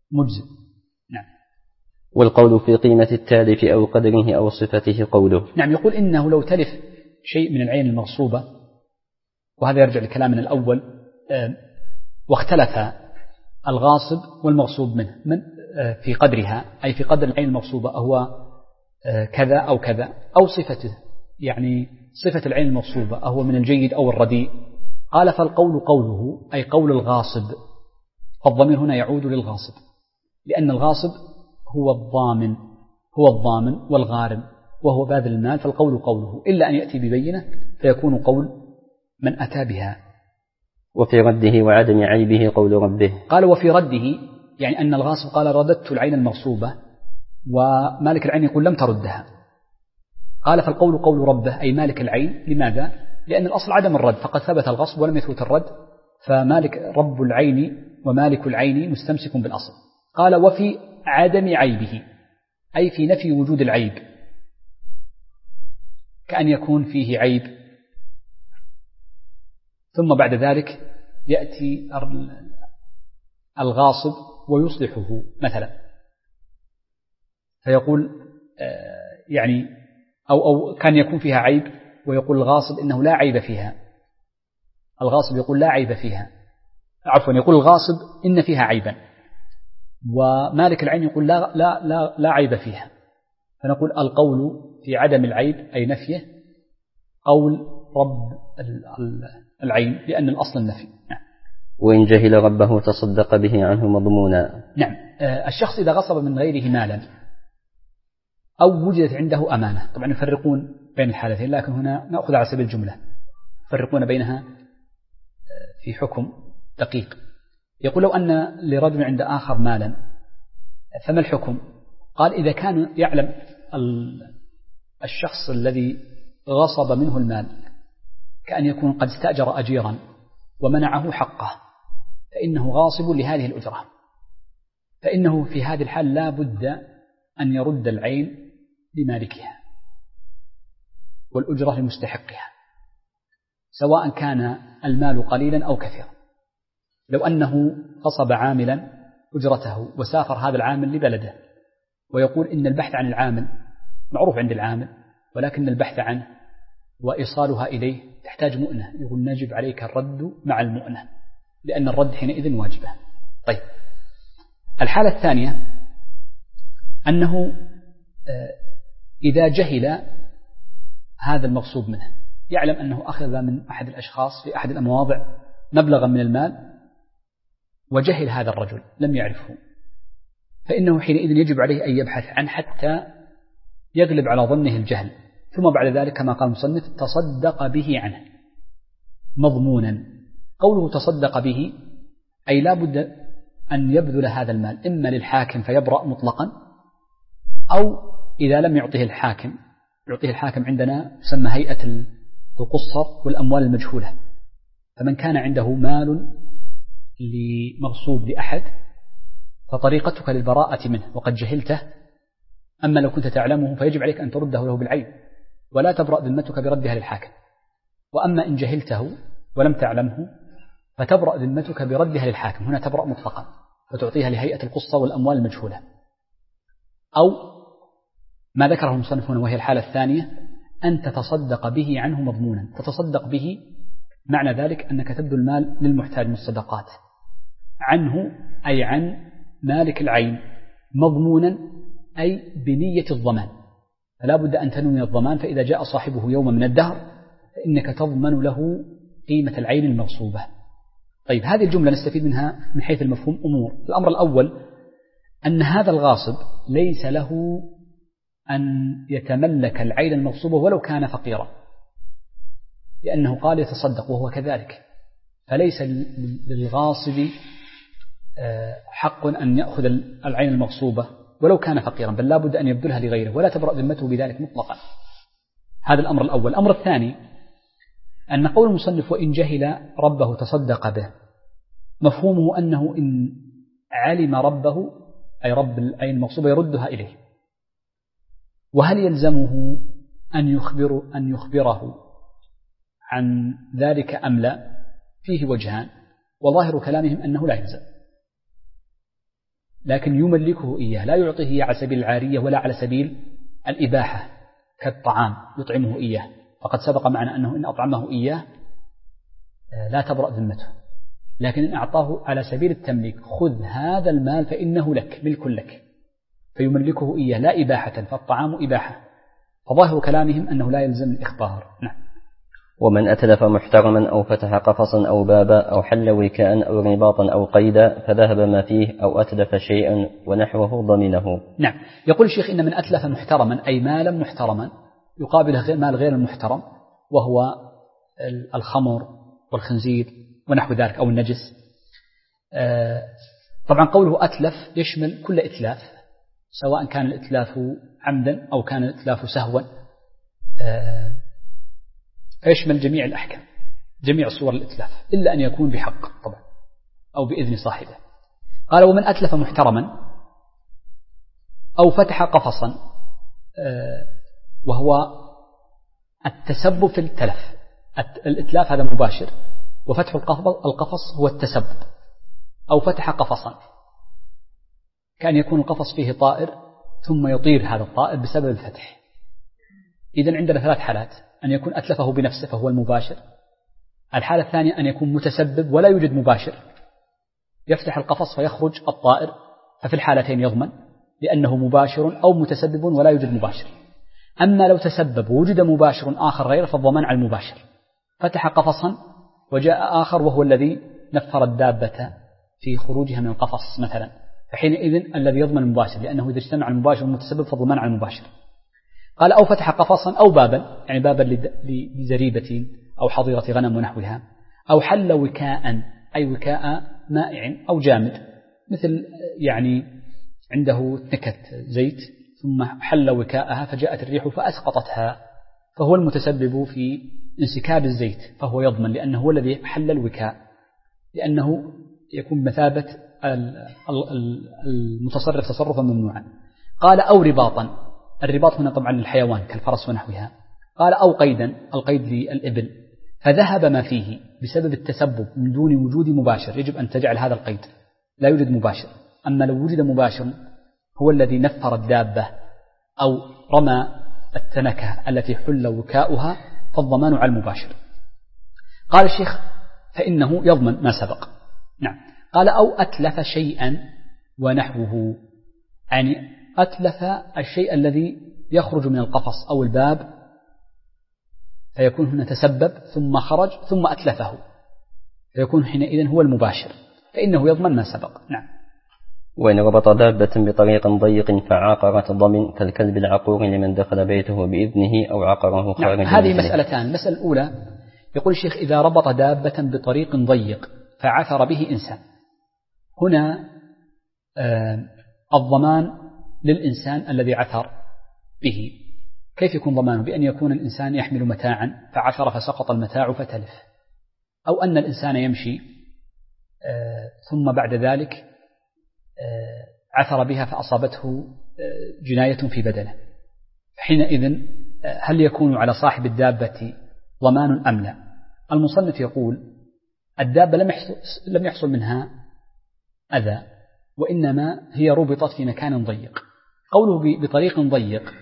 مجزئ. نعم. والقول في قيمة التالف أو قدره أو صفته قوله. نعم، يقول إنه لو تلف شيء من العين المغصوبة، وهذا يرجع لكلامنا الأول، واختلف الغاصب والمغصوب منه في قدرها، أي في قدر العين المغصوبة، أهو كذا أو كذا، أو صفته، يعني صفة العين المغصوبة أهو من الجيد أو الرديء، قال فالقول قوله، أي قول الغاصب. فالضمير هنا يعود للغاصب، لأن الغاصب هو الضامن والغارم، وهو باذل المال، فالقول قوله، إلا أن يأتي ببينة فيكون قول من أتى بها. وفي رده وعدم عيبه قول ربه. قال وفي رده، يعني أن الغاصب قال رددت العين المغصوبة، ومالك العين يقول لم تردها. قال فالقول قول ربه، أي مالك العين. لماذا؟ لأن الأصل عدم الرد، فقد ثبت الغصب ولم يثبت الرد، فمالك رب العين ومالك العين مستمسك بالأصل. قال وفي عدم عيبه، أي في نفي وجود العيب، كأن يكون فيه عيب ثم بعد ذلك يأتي الغاصب ويصلحه مثلا، فيقول يعني أو كان يكون فيها عيب ويقول الغاصب إنه لا عيب فيها، الغاصب يقول لا عيب فيها، عفوا يقول الغاصب إن فيها عيبا، ومالك العين يقول لا عيب فيها، فنقول القول في عدم العيب أي نفيه قول رب العين، لأن الأصل النفي. نعم. وإن جهل ربه تصدق به عنه مضمونا. نعم. الشخص إذا غصب من غيره مالا أو وجدت عنده أمانة، طبعا يفرقون بين الحالتين، لكن هنا نأخذ على سبيل الجملة، يفرقون بينها في حكم دقيق. يقول لو أن لرجل عند آخر مالا فما الحكم؟ قال إذا كان يعلم الشخص الذي غصب منه المال كأن يكون قد استأجر أجيرا ومنعه حقه، فإنه غاصب لهذه الأجرة، فإنه في هذه الحال لا بد أن يرد العين لمالكها والأجرة لمستحقها، سواء كان المال قليلا أو كثيرا. لو أنه غصب عاملا أجرته وسافر هذا العامل لبلده ويقول إن البحث عن العامل معروف عند العامل، ولكن البحث عنه وإيصالها إليه تحتاج مؤنة، يقول نجب عليك الرد مع المؤنة، لأن الرد حينئذ واجبة. طيب، الحالة الثانية أنه إذا جهل هذا المغصوب منه، يعلم أنه أخذ من أحد الأشخاص في أحد المواضع مبلغا من المال وجهل هذا الرجل لم يعرفه، فإنه حينئذ يجب عليه أن يبحث عنه حتى يغلب على ظنه الجهل، ثم بعد ذلك كما قال المصنف تصدق به عنه مضمونا. قوله تصدق به أي لا بد أن يبذل هذا المال إما للحاكم فيبرأ مطلقا، أو إذا لم يعطيه الحاكم، يعطيه الحاكم عندنا تسمى هيئة القصر والأموال المجهولة، فمن كان عنده مال لمغصوب لأحد فطريقتك للبراءة منه وقد جهلته، أما لو كنت تعلمه فيجب عليك أن ترده له بالعين ولا تبرأ ذمتك بردها للحاكم، وأما إن جهلته ولم تعلمه فتبرأ ذمتك بردها للحاكم، هنا تبرأ مطلقا وتعطيها لهيئة القصة والأموال المجهولة. أو ما ذكره المصنف هنا وهي الحالة الثانية أن تتصدق به عنه مضمونا. تتصدق به معنى ذلك أنك تبذل المال للمحتاج من الصدقات عنه، أي عن مالك العين، مضمونا أي بنية الضمان، فلا بد أن تنوي الضمان، فإذا جاء صاحبه يوم من الدهر فإنك تضمن له قيمة العين المغصوبة. طيب، هذه الجملة نستفيد منها من حيث المفهوم أمور. الأمر الأول أن هذا الغاصب ليس له أن يتملك العين المغصوبة ولو كان فقيرا، لأنه قال يتصدق وهو كذلك، فليس للغاصب حق أن يأخذ العين المغصوبة ولو كان فقيرا، بل لا بد أن يبذلها لغيره ولا تبرأ ذمته بذلك مطلقا. هذا الأمر الأول. الأمر الثاني أن قول المصنف وإن جهل ربه تصدق به، مفهومه أنه إن علم ربه أي رب العين المغصوبة يردها إليه. وهل يلزمه أن يخبره عن ذلك أم لا؟ فيه وجهان، وظاهر كلامهم أنه لا يلزم، لكن يملكه إياه، لا يعطيه إياه على سبيل العارية ولا على سبيل الإباحة كالطعام يطعمه إياه، فقد سبق معنا أنه إن أطعمه إياه لا تبرأ ذمته، لكن إن أعطاه على سبيل التمليك، خذ هذا المال فإنه لك، ملك لك، فيملكه إياه لا إباحة، فالطعام إباحة، فظاهر كلامهم أنه لا يلزم الإخبار. نعم. ومن أتلف محترما أو فتح قفصا أو بابا أو حل وكاء أو رباطا أو قيدا فذهب ما فيه أو أتلف شيئا ونحوه ضمنه. نعم. يقول الشيخ إن من أتلف محترما أي مالا محترما يقابله مال غير المحترم، وهو الخمر والخنزير ونحو ذلك أو النجس. طبعا قوله أتلف يشمل كل إتلاف، سواء كان الإتلاف عمدا أو كان الإتلاف سهوا، فيشمل جميع الأحكام، جميع صور الإتلاف، إلا أن يكون بحق طبعا أو بإذن صاحبه. قال ومن أتلف محترما أو فتح قفصا، وهو التسبب في التلف. الإتلاف هذا مباشر، وفتح القفص هو التسبب. أو فتح قفصا كان يكون القفص فيه طائر ثم يطير هذا الطائر بسبب الفتح. إذن عندنا ثلاث حالات: أن يكون أتلفه بنفسه فهو المباشر، الحالة الثانية أن يكون متسبب ولا يوجد مباشر، يفتح القفص فيخرج الطائر، ففي الحالتين يضمن لأنه مباشر أو متسبب ولا يوجد مباشر. أما لو تسبب ووجد مباشر آخر غيره فالضمان على المباشر. فتح قفصا وجاء آخر وهو الذي نفر الدابة في خروجها من القفص مثلا، فحينئذ الذي يضمن المباشر، لأنه إذا اجتمع المباشر والمتسبب فالضمان على المباشر. قال أو فتح قفصا أو بابا، يعني بابا لزريبة أو حظيرة غنم ونحوها، أو حل وكاء أي وكاء مائع أو جامد، مثل يعني عنده نكت زيت ثم حل وكاءها فجاءت الريح فأسقطتها، فهو المتسبب في انسكاب الزيت، فهو يضمن لأنه هو الذي حل الوكاء، لأنه يكون مثابة المتصرف تصرفا ممنوعا. قال أو رباطا، الرباط هنا طبعا للحيوان كالفرس ونحوها. قال أو قيدا، القيد للإبل، فذهب ما فيه بسبب التسبب من دون وجود مباشر، يجب أن تجعل هذا القيد، لا يوجد مباشر. أما لو وجد مباشر هو الذي نفر الدابة أو رمى التنكة التي حل وكاؤها فالضمان على المباشر. قال الشيخ فإنه يضمن ما سبق. نعم. قال أو أتلف شيئا ونحوه، يعني أتلف الشيء الذي يخرج من القفص أو الباب، فيكون هنا تسبب ثم خرج ثم أتلفه، فيكون حينئذ هو المباشر، فإنه يضمن ما سبق. نعم. وإن ربط دابة بطريق ضيق فعاقرت ضمن كالكلب العقور لمن دخل بيته بإذنه أو عقره خارج. نعم. هذه مسألتان. المسألة الأولى يقول الشيخ إذا ربط دابة بطريق ضيق فعثر به إنسان، هنا الضمان للإنسان الذي عثر به. كيف يكون ضمانه؟ بأن يكون الإنسان يحمل متاعا فعثر فسقط المتاع فتلف، أو أن الإنسان يمشي ثم بعد ذلك عثر بها فأصابته جناية في بدنه، حينئذ هل يكون على صاحب الدابة ضمان أم لا؟ المصنف يقول الدابة لم يحصل منها أذى، وإنما هي ربطت في مكان ضيق. قوله بطريق ضيق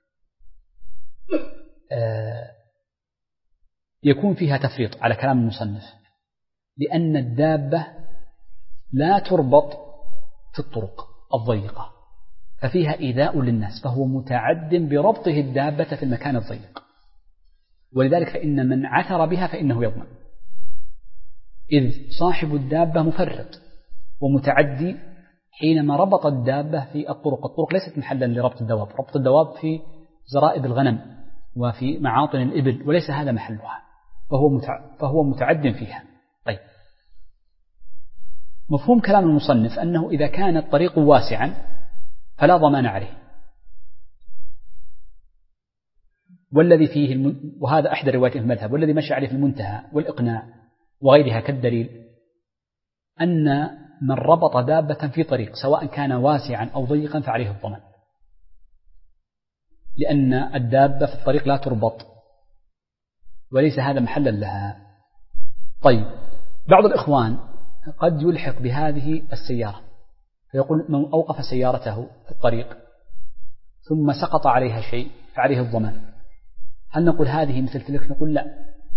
يكون فيها تفريط على كلام المصنف، لأن الدابة لا تربط في الطرق الضيقة ففيها إيذاء للناس، فهو متعد بربطه الدابة في المكان الضيق، ولذلك فإن من عثر بها فإنه يضمن، إذ صاحب الدابة مفرط ومتعدي حينما ربط الدابة في الطرق. الطرق ليست محلا لربط الدواب، ربط الدواب في زرائب الغنم وفي معاطن الإبل، وليس هذا محلها، فهو متعد فيها. طيب، مفهوم كلام المصنف أنه إذا كان الطريق واسعا فلا ضمان عليه، والذي فيه وهذا أحد روايات المذهب، والذي مشى عليه في المنتهى والإقناع وغيرها كالدليل، أن من ربط دابة في طريق سواء كان واسعا أو ضيقا فعليه الضمان، لأن الدابة في الطريق لا تربط وليس هذا محلا لها. طيب، بعض الإخوان قد يلحق بهذه السيارة فيقول من أوقف سيارته في الطريق ثم سقط عليها شيء فعليه الضمان. هل نقول هذه مثل تلك؟ نقول لا،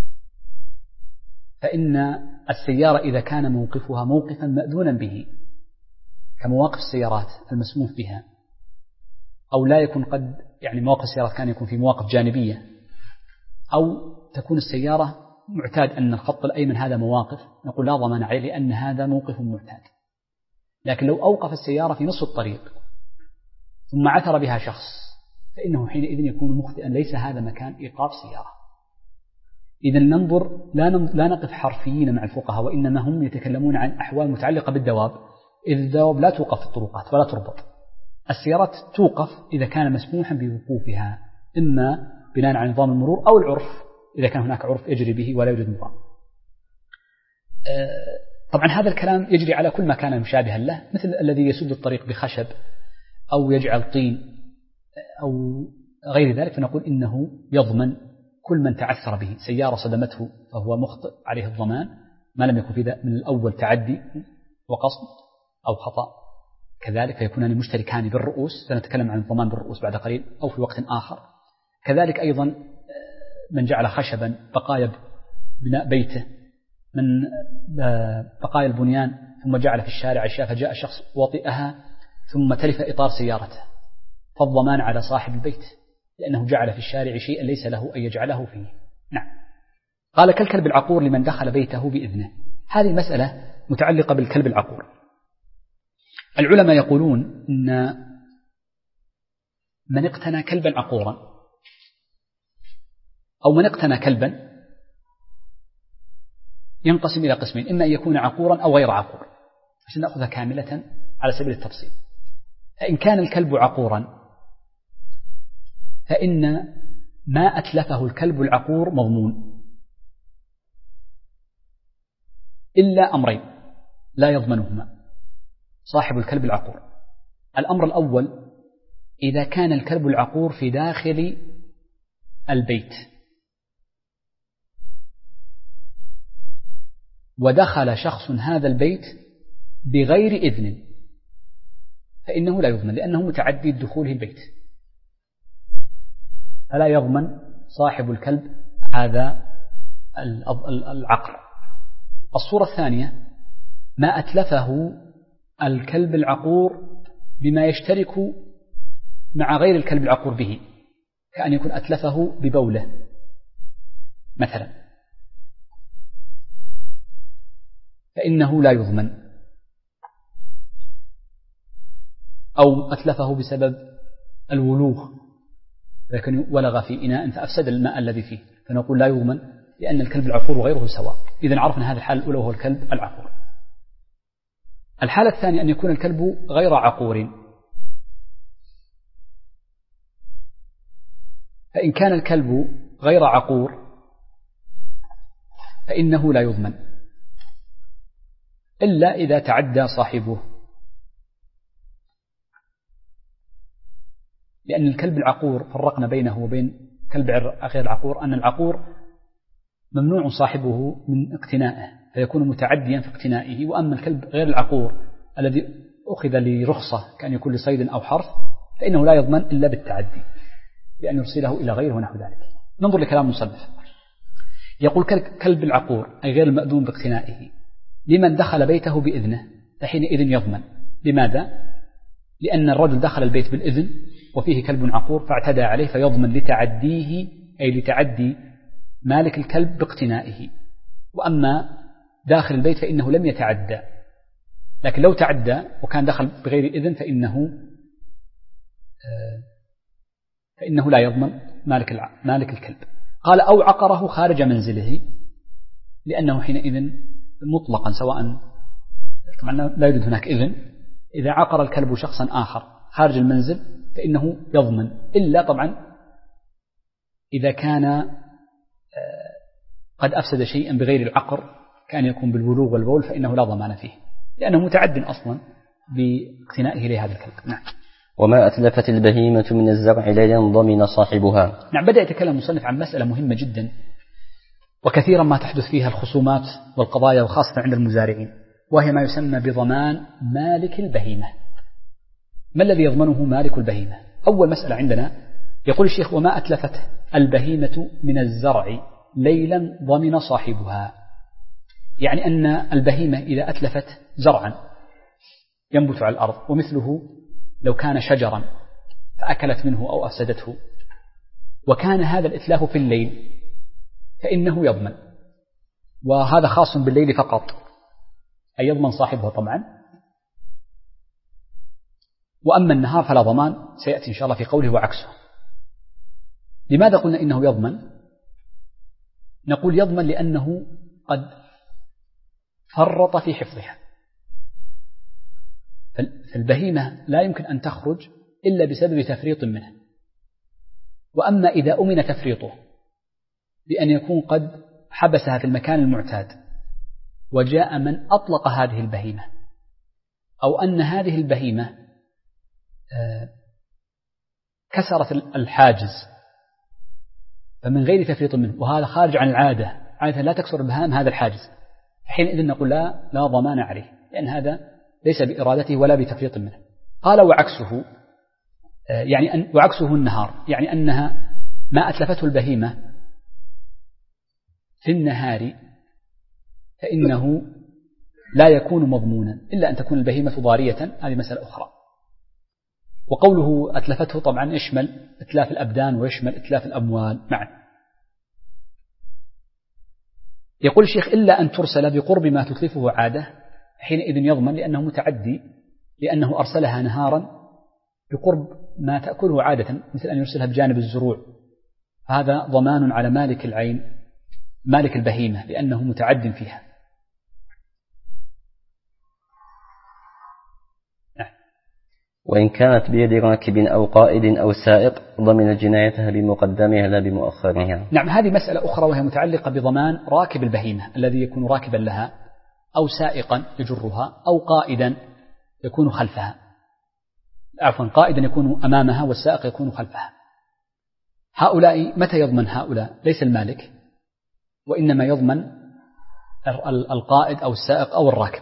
فإن السيارة إذا كان موقفها موقفا مأذونا به كمواقف السيارات المسموح بها، أو لا يكون قد يعني مواقف السيارات كان يكون في مواقف جانبية، أو تكون السيارة معتاد أن الخط الأيمن هذا مواقف، نقول لا ضمان عليه لأن هذا موقف معتاد. لكن لو أوقف السيارة في نصف الطريق ثم عثر بها شخص فإنه حينئذ يكون مخطئا، ليس هذا مكان إيقاف سيارة. إذا ننظر لا نقف حرفيين مع الفقهاء، وإنما هم يتكلمون عن أحوال متعلقة بالدواب، إذ الدواب لا توقف في الطرقات ولا تربط. السيارات توقف إذا كان مسموحا بوقوفها، إما بناء على نظام المرور أو العرف إذا كان هناك عرف يجري به ولا يوجد نظام. طبعا هذا الكلام يجري على كل ما كان مشابها له، مثل الذي يسد الطريق بخشب أو يجعل طين أو غير ذلك، فنقول إنه يضمن كل من تعثر به. سيارة صدمته فهو مخطئ عليه الضمان ما لم يكن في من الأول تعدي وقصد أو خطأ، كذلك فيكونان مشتركان بالرؤوس، سنتكلم عن الضمان بالرؤوس بعد قليل أو في وقت آخر. كذلك أيضا من جعل خشبا بقايا بناء بيته من بقايا البنيان ثم جعل في الشارع أشياء فجاء شخص وطئها ثم تلف إطار سيارته، فالضمان على صاحب البيت لأنه جعل في الشارع شيئا ليس له أن يجعله فيه. نعم. قال كالكلب العقور لمن دخل بيته بإذنه. هذه مسألة متعلقة بالكلب العقور. العلماء يقولون إن من اقتنى كلبا عقورا أو من اقتنى كلبا ينقسم إلى قسمين، إما أن يكون عقورا أو غير عقور، عشان نأخذها كاملة على سبيل التفصيل. فإن كان الكلب عقورا فإن ما أتلفه الكلب العقور مضمون، إلا أمرين لا يضمنهما صاحب الكلب العقور. الأمر الأول إذا كان الكلب العقور في داخل البيت ودخل شخص هذا البيت بغير إذن فإنه لا يضمن، لأنه متعدي دخوله البيت، فلا يضمن صاحب الكلب هذا العقر. الصورة الثانية ما أتلفه الكلب العقور بما يشترك مع غير الكلب العقور به، كأن يكون أتلفه ببوله مثلا، فإنه لا يضمن، أو أتلفه بسبب الولوغ، لكن ولغ في إناء فأفسد الماء الذي فيه، فنقول لا يضمن لأن الكلب العقور وغيره سواء. إذن عرفنا هذه الحالة الأولى وهو الكلب العقور. الحالة الثانية أن يكون الكلب غير عقور، فإن كان الكلب غير عقور فإنه لا يضمن إلا إذا تعدى صاحبه، لأن الكلب العقور فرقنا بينه وبين كلب غير العقور أن العقور ممنوع صاحبه من اقتنائه فيكون متعديا في اقتنائه، وأما الكلب غير العقور الذي أخذ لرخصة كأن يكون لصيد أو حرث فإنه لا يضمن إلا بالتعدي بأن يرسله إلى غيره ونحو ذلك. ننظر لكلام المصنف. يقول كلب العقور أي غير المأذون باقتنائه لمن دخل بيته بإذنه فحينئذ يضمن. لماذا؟ لأن الرجل دخل البيت بالإذن وفيه كلب عقور فاعتدى عليه فيضمن لتعديه أي لتعدي مالك الكلب باقتنائه. وأما داخل البيت فإنه لم يتعدى، لكن لو تعدى وكان دخل بغير إذن فإنه لا يضمن مالك الكلب. قال أو عقره خارج منزله، لأنه حينئذ مطلقا سواء طبعا لا يوجد هناك إذن، إذا عقر الكلب شخصا آخر خارج المنزل فإنه يضمن، إلا طبعا إذا كان قد أفسد شيئا بغير العقر كان يكون بالولوغ والبول فإنه لا ضمان فيه لأنه متعد أصلا باقتنائه لهذا الكلب. نعم. وما أتلفت البهيمة من الزرع لا ينضمن صاحبها. نعم. بدأ يتكلم المصنف عن مسألة مهمة جدا وكثيرا ما تحدث فيها الخصومات والقضايا وخاصة عند المزارعين، وهي ما يسمى بضمان مالك البهيمة. ما الذي يضمنه مالك البهيمة؟ أول مسألة عندنا يقول الشيخ: وما أتلفته البهيمة من الزرع ليلا ضمن صاحبها. يعني أن البهيمة إذا أتلفت زرعا ينبت على الأرض، ومثله لو كان شجرا فأكلت منه أو أفسدته، وكان هذا الإتلاف في الليل، فإنه يضمن، وهذا خاص بالليل فقط، أي يضمن صاحبه طبعا. وأما النهار فلا ضمان، سيأتي إن شاء الله في قوله وعكسه. لماذا قلنا إنه يضمن؟ نقول يضمن لأنه قد فرط في حفظها، فالبهيمة لا يمكن أن تخرج إلا بسبب تفريط منه. وأما إذا أمن تفريطه بأن يكون قد حبسها في المكان المعتاد، وجاء من أطلق هذه البهيمة، أو أن هذه البهيمة كسرت الحاجز فمن غير تفريط منه، وهذا خارج عن العادة، عادة لا تكسر البهائم هذا الحاجز، حينئذ نقول لا ضمان عليه، لأن هذا ليس بإرادته ولا بتفريط منه. قال وعكسه، يعني وعكسه النهار، يعني أنها ما أتلفته البهيمة في النهار فإنه لا يكون مضمونا إلا أن تكون البهيمة ضارية، هذه مسألة أخرى. وقوله أتلفته طبعا يشمل إتلاف الأبدان ويشمل إتلاف الأموال معا. يقول الشيخ: إلا أن ترسل بقرب ما تتلفه عادة، حينئذ يضمن لأنه متعدي، لأنه أرسلها نهارا بقرب ما تأكله عادة، مثل أن يرسلها بجانب الزروع، هذا ضمان على مالك العين مالك البهيمة لأنه متعد فيها. وإن كانت بيد راكب أو قائد أو سائق ضمن جنايتها بمقدمها لا بمؤخرها. نعم، هذه مسألة أخرى وهي متعلقة بضمان راكب البهيمة الذي يكون راكبا لها، أو سائقا يجرها، أو قائدا يكون خلفها، عفوا قائدا يكون أمامها والسائق يكون خلفها. هؤلاء متى يضمن هؤلاء؟ ليس المالك، وإنما يضمن القائد أو السائق أو الراكب.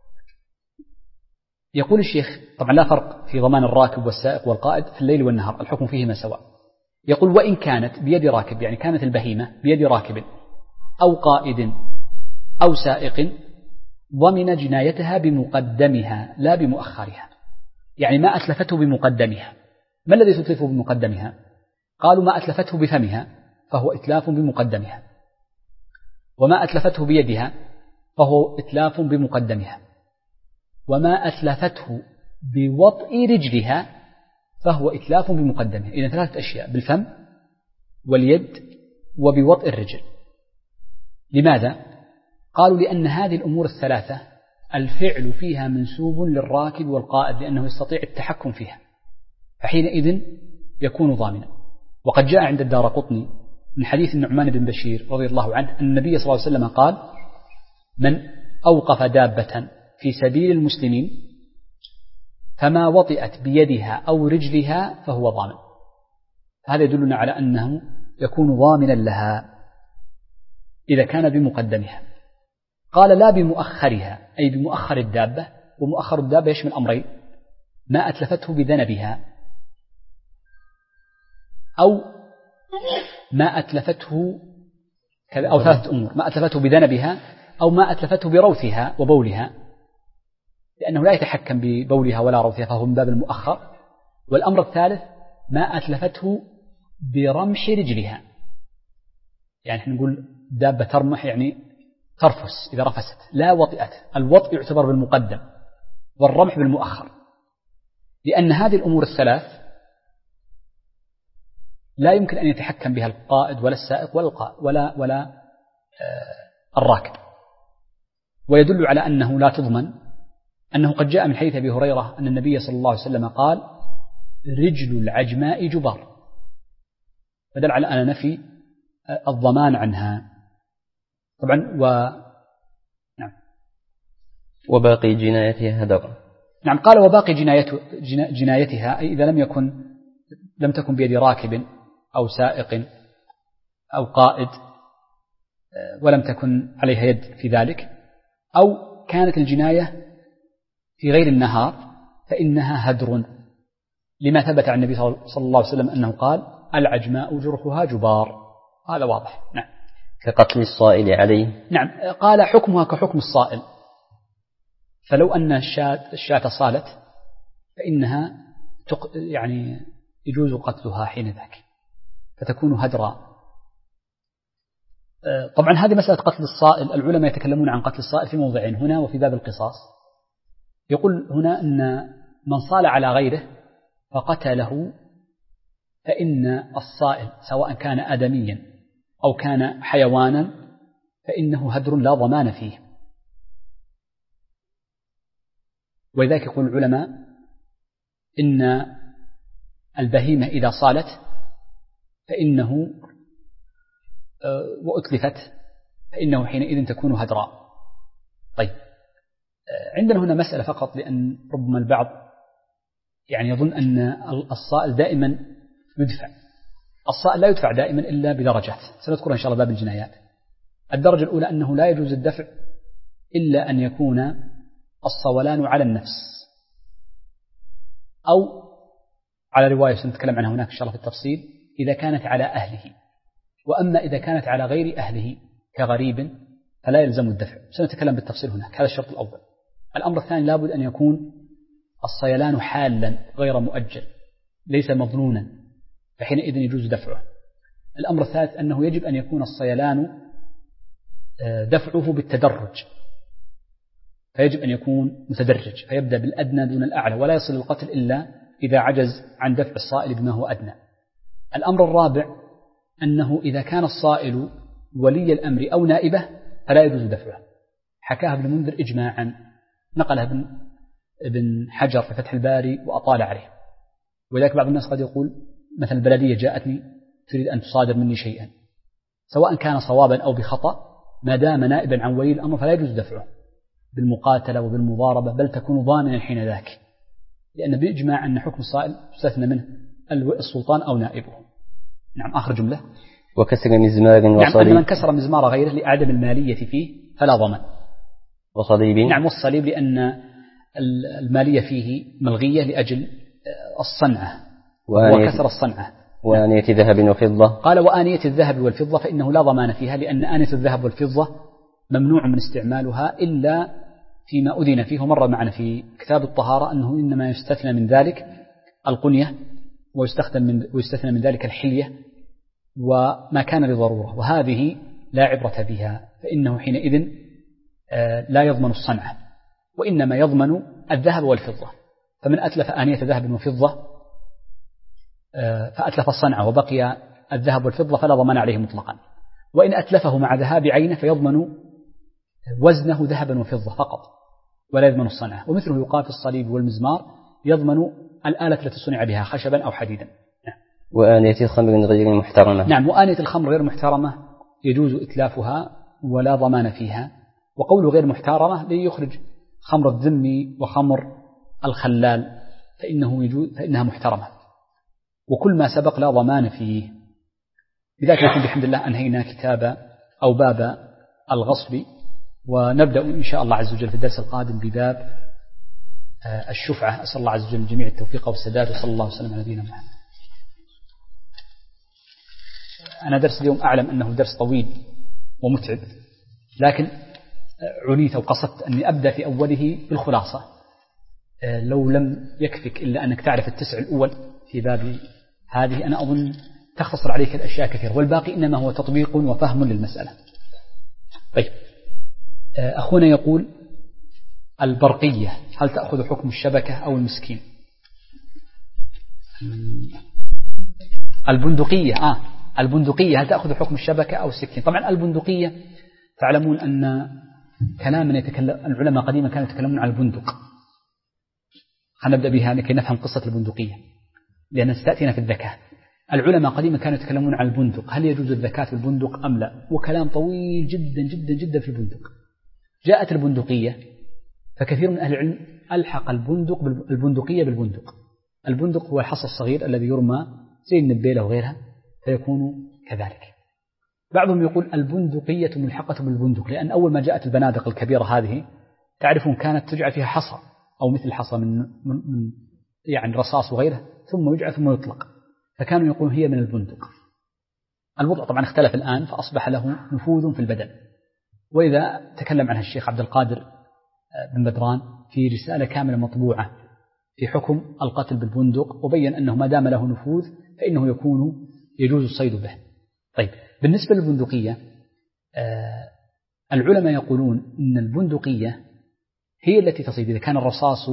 يقول الشيخ: طبعا لا فرق في ضمان الراكب والسائق والقائد في الليل والنهار، الحكم فيهما سواء. يقول: وإن كانت بيد راكب، يعني كانت البهيمة بيد راكب أو قائد أو سائق ضمن جنايتها بمقدمها لا بمؤخرها، يعني ما أتلفته بمقدمها. ما الذي تتلفه بمقدمها؟ قالوا: ما أتلفته بفمها فهو إتلاف بمقدمها، وما أتلفته بيدها فهو إتلاف بمقدمها، وما أتلفته بوطء رجلها فهو إتلاف بمقدمها. إذن 3 أشياء: بالفم واليد وبوطء الرجل. لماذا؟ قالوا: لأن هذه الأمور الثلاثة الفعل فيها منسوب للراكب والقائد، لأنه يستطيع التحكم فيها، فحينئذ يكون ضامنا. وقد جاء عند الدارقطني من حديث النعمان بن بشير رضي الله عنه أن النبي صلى الله عليه وسلم قال: من أوقف دابة في سبيل المسلمين فما وطئت بيدها أو رجلها فهو ضامن. هذا يدلنا على أنه يكون ضامنا لها إذا كان بمقدمها. قال: لا بمؤخرها، أي بمؤخر الدابة، ومؤخر الدابة يشمل أمرين: ما أتلفته بذنبها، أو ما أتلفته أو 3 أمور: ما أتلفته بذنبها، أو ما أتلفته بروثها وبولها، لأنه لا يتحكم ببولها ولا روثها فهو من باب المؤخر. والأمر الثالث: ما أتلفته برمح رجلها، يعني احنا نقول دابة ترمح يعني ترفس إذا رفست، لا وطئت. الوطء يعتبر بالمقدم والرمح بالمؤخر، لأن هذه الأمور الثلاث لا يمكن أن يتحكم بها القائد ولا السائق ولا الراكب. ويدل على أنه لا تضمن أنه قد جاء من حديث أبي هريرة أن النبي صلى الله عليه وسلم قال: رجل العجماء جبار، فدل على أن نفي الضمان عنها. طبعا نعم. وباقي جنايتها هدر. نعم، قال: وباقي جنايتها، أي إذا لم تكن بيد راكب أو سائق أو قائد ولم تكن عليها يد في ذلك، أو كانت الجناية في غير النهار، فإنها هدر، لما ثبت عن النبي صلى الله عليه وسلم أنه قال العجماء جرحها جبار. هذا واضح. نعم. كقتل الصائل عليه. نعم. قال حكمها كحكم الصائل، فلو أن الشاة صالت فإنها يعني يجوز قتلها حين ذاك فتكون هدرا. طبعا هذه مسألة قتل الصائل، العلماء يتكلمون عن قتل الصائل في موضعين، هنا وفي باب القصاص. يقول هنا أن من صال على غيره فقتله فإن الصائل سواء كان آدميا أو كان حيوانا فإنه هدر لا ضمان فيه. ولذلك يقول العلماء إن البهيمة إذا صالت فإنه وأتلفت فإنه حينئذ تكون هدراء. طيب، عندنا هنا مسألة فقط، لأن ربما البعض يعني يظن أن الصائل دائما يدفع. الصائل لا يدفع دائما إلا بدرجات سنذكرها إن شاء الله باب الجنايات. الدرجة الأولى أنه لا يجوز الدفع إلا أن يكون الصولان على النفس، أو على رواية سنتكلم عنها هناك إن شاء الله في التفصيل إذا كانت على أهله. وأما إذا كانت على غير أهله كغريب فلا يلزم الدفع، سنتكلم بالتفصيل هناك. هذا الشرط الأول. الأمر الثاني لابد أن يكون الصيلان حالا غير مؤجل ليس مظنونا، فحينئذ يجوز دفعه. الأمر الثالث أنه يجب أن يكون الصيلان دفعه بالتدرج، فيجب أن يكون متدرج، فيبدأ بالأدنى دون الأعلى، ولا يصل القتل إلا إذا عجز عن دفع الصائل بما هو أدنى. الأمر الرابع أنه إذا كان الصائل ولي الأمر أو نائبه فلا يجوز دفعه. حكاها ابن منذر إجماعا، نقلها ابن حجر في فتح الباري وأطال عليه. ولذلك بعض الناس قد يقول مثلا البلدية جاءتني تريد أن تصادر مني شيئا، سواء كان صوابا أو بخطأ، ما دام نائبا عن ولي الأمر فلا يجوز دفعه بالمقاتلة وبالمضاربة، بل تكون ضامنا حين ذاك، لأن بإجماع أن حكم الصائل يستثنى منه السلطان أو نائبه. نعم. آخر جملة. وكسر مزمار وصليب. نعم. أن من كسر مزمار غيره لعدم المالية فيه فلا ضمان. وصليب. نعم. والصليب لأن المالية فيه ملغية لأجل الصنعة وكسر الصنعة. وآنية ذهب وفضة. قال وآنية الذهب والفضة فإنه لا ضمان فيها، لأن آنية الذهب والفضة ممنوع من استعمالها إلا فيما أذن فيه. ومر معنا في كتاب الطهارة أنه إنما يستثنى من ذلك القنية، ويستثنى من ذلك الحلية وما كان لضرورة، وهذه لا عبرة بها، فإنه حينئذ لا يضمن الصنعة، وإنما يضمن الذهب والفضة. فمن أتلف آنية ذهب وفضة فأتلف الصنعة وبقي الذهب والفضة فلا ضمان عليه مطلقا. وإن أتلفه مع ذهاب عينه فيضمن وزنه ذهبا وفضة فقط ولا يضمن الصنعة. ومثله يقال في الصليب والمزمار يضمن الآلة التي صنع بها خشبا أو حديدا. نعم. وآنية الخمر غير محترمة. نعم. وآنية الخمر غير محترمة يجوز إتلافها ولا ضمان فيها. وقوله غير محترمة ليخرج خمر الذم وخمر الخلال فإنها محترمة، وكل ما سبق لا ضمان فيه. لذلك نكون بحمد الله أنهينا كتاب أو باب الغصب، ونبدأ إن شاء الله عز وجل في الدرس القادم بباب الشفعة. أسأل الله عز وجل الجميع التوفيق والسداد، وصلى الله وسلم على نبينا محمد. أنا درس اليوم أعلم أنه درس طويل ومتعب، لكن عنيت وقصدت أني أبدأ في أوله بالخلاصة. لو لم يكفك إلا أنك تعرف التسع الأول في باب هذه، أنا أظن تختصر عليك الأشياء كثيرة، والباقي إنما هو تطبيق وفهم للمسألة. طيب، أخونا يقول البرقية هل تأخذ حكم الشبكة أو المسكين؟ البندقية هل تأخذ حكم الشبكة أو السكين؟ طبعا البندقية تعلمون أن كلاما العلماء قديما كانوا يتكلمون عن البندق. هنبدأ بها لكي نفهم قصة البندقية، لأن ستأتينا في الذكاء. العلماء قديما كانوا يتكلمون عن البندق، هل يجوز الذكاة في البندق أم لا، وكلام طويل جدا جدا جدا في البندق. جاءت البندقية فكثير من أهل العلم ألحق البندقية بالبندق. البندق هو الحصى الصغير الذي يرمى زي النبيلة وغيرها فيكون كذلك. بعضهم يقول البندقية ملحقة بالبندق، لأن أول ما جاءت البنادق الكبيرة هذه تعرفون كانت تجعل فيها حصى أو مثل حصى من يعني رصاص وغيره، ثم يجعل ثم يطلق، فكانوا يقولون هي من البندق. الوضع طبعا اختلف الآن فأصبح له نفوذ في البدن، وإذا تكلم عنها الشيخ عبد القادر بن بدران في رسالة كاملة مطبوعة في حكم القتل بالبندق، وبين أنه ما دام له نفوذ فإنه يجوز الصيد به. طيب، بالنسبة للبندقية العلماء يقولون إن البندقية هي التي تصيد إذا كان الرصاص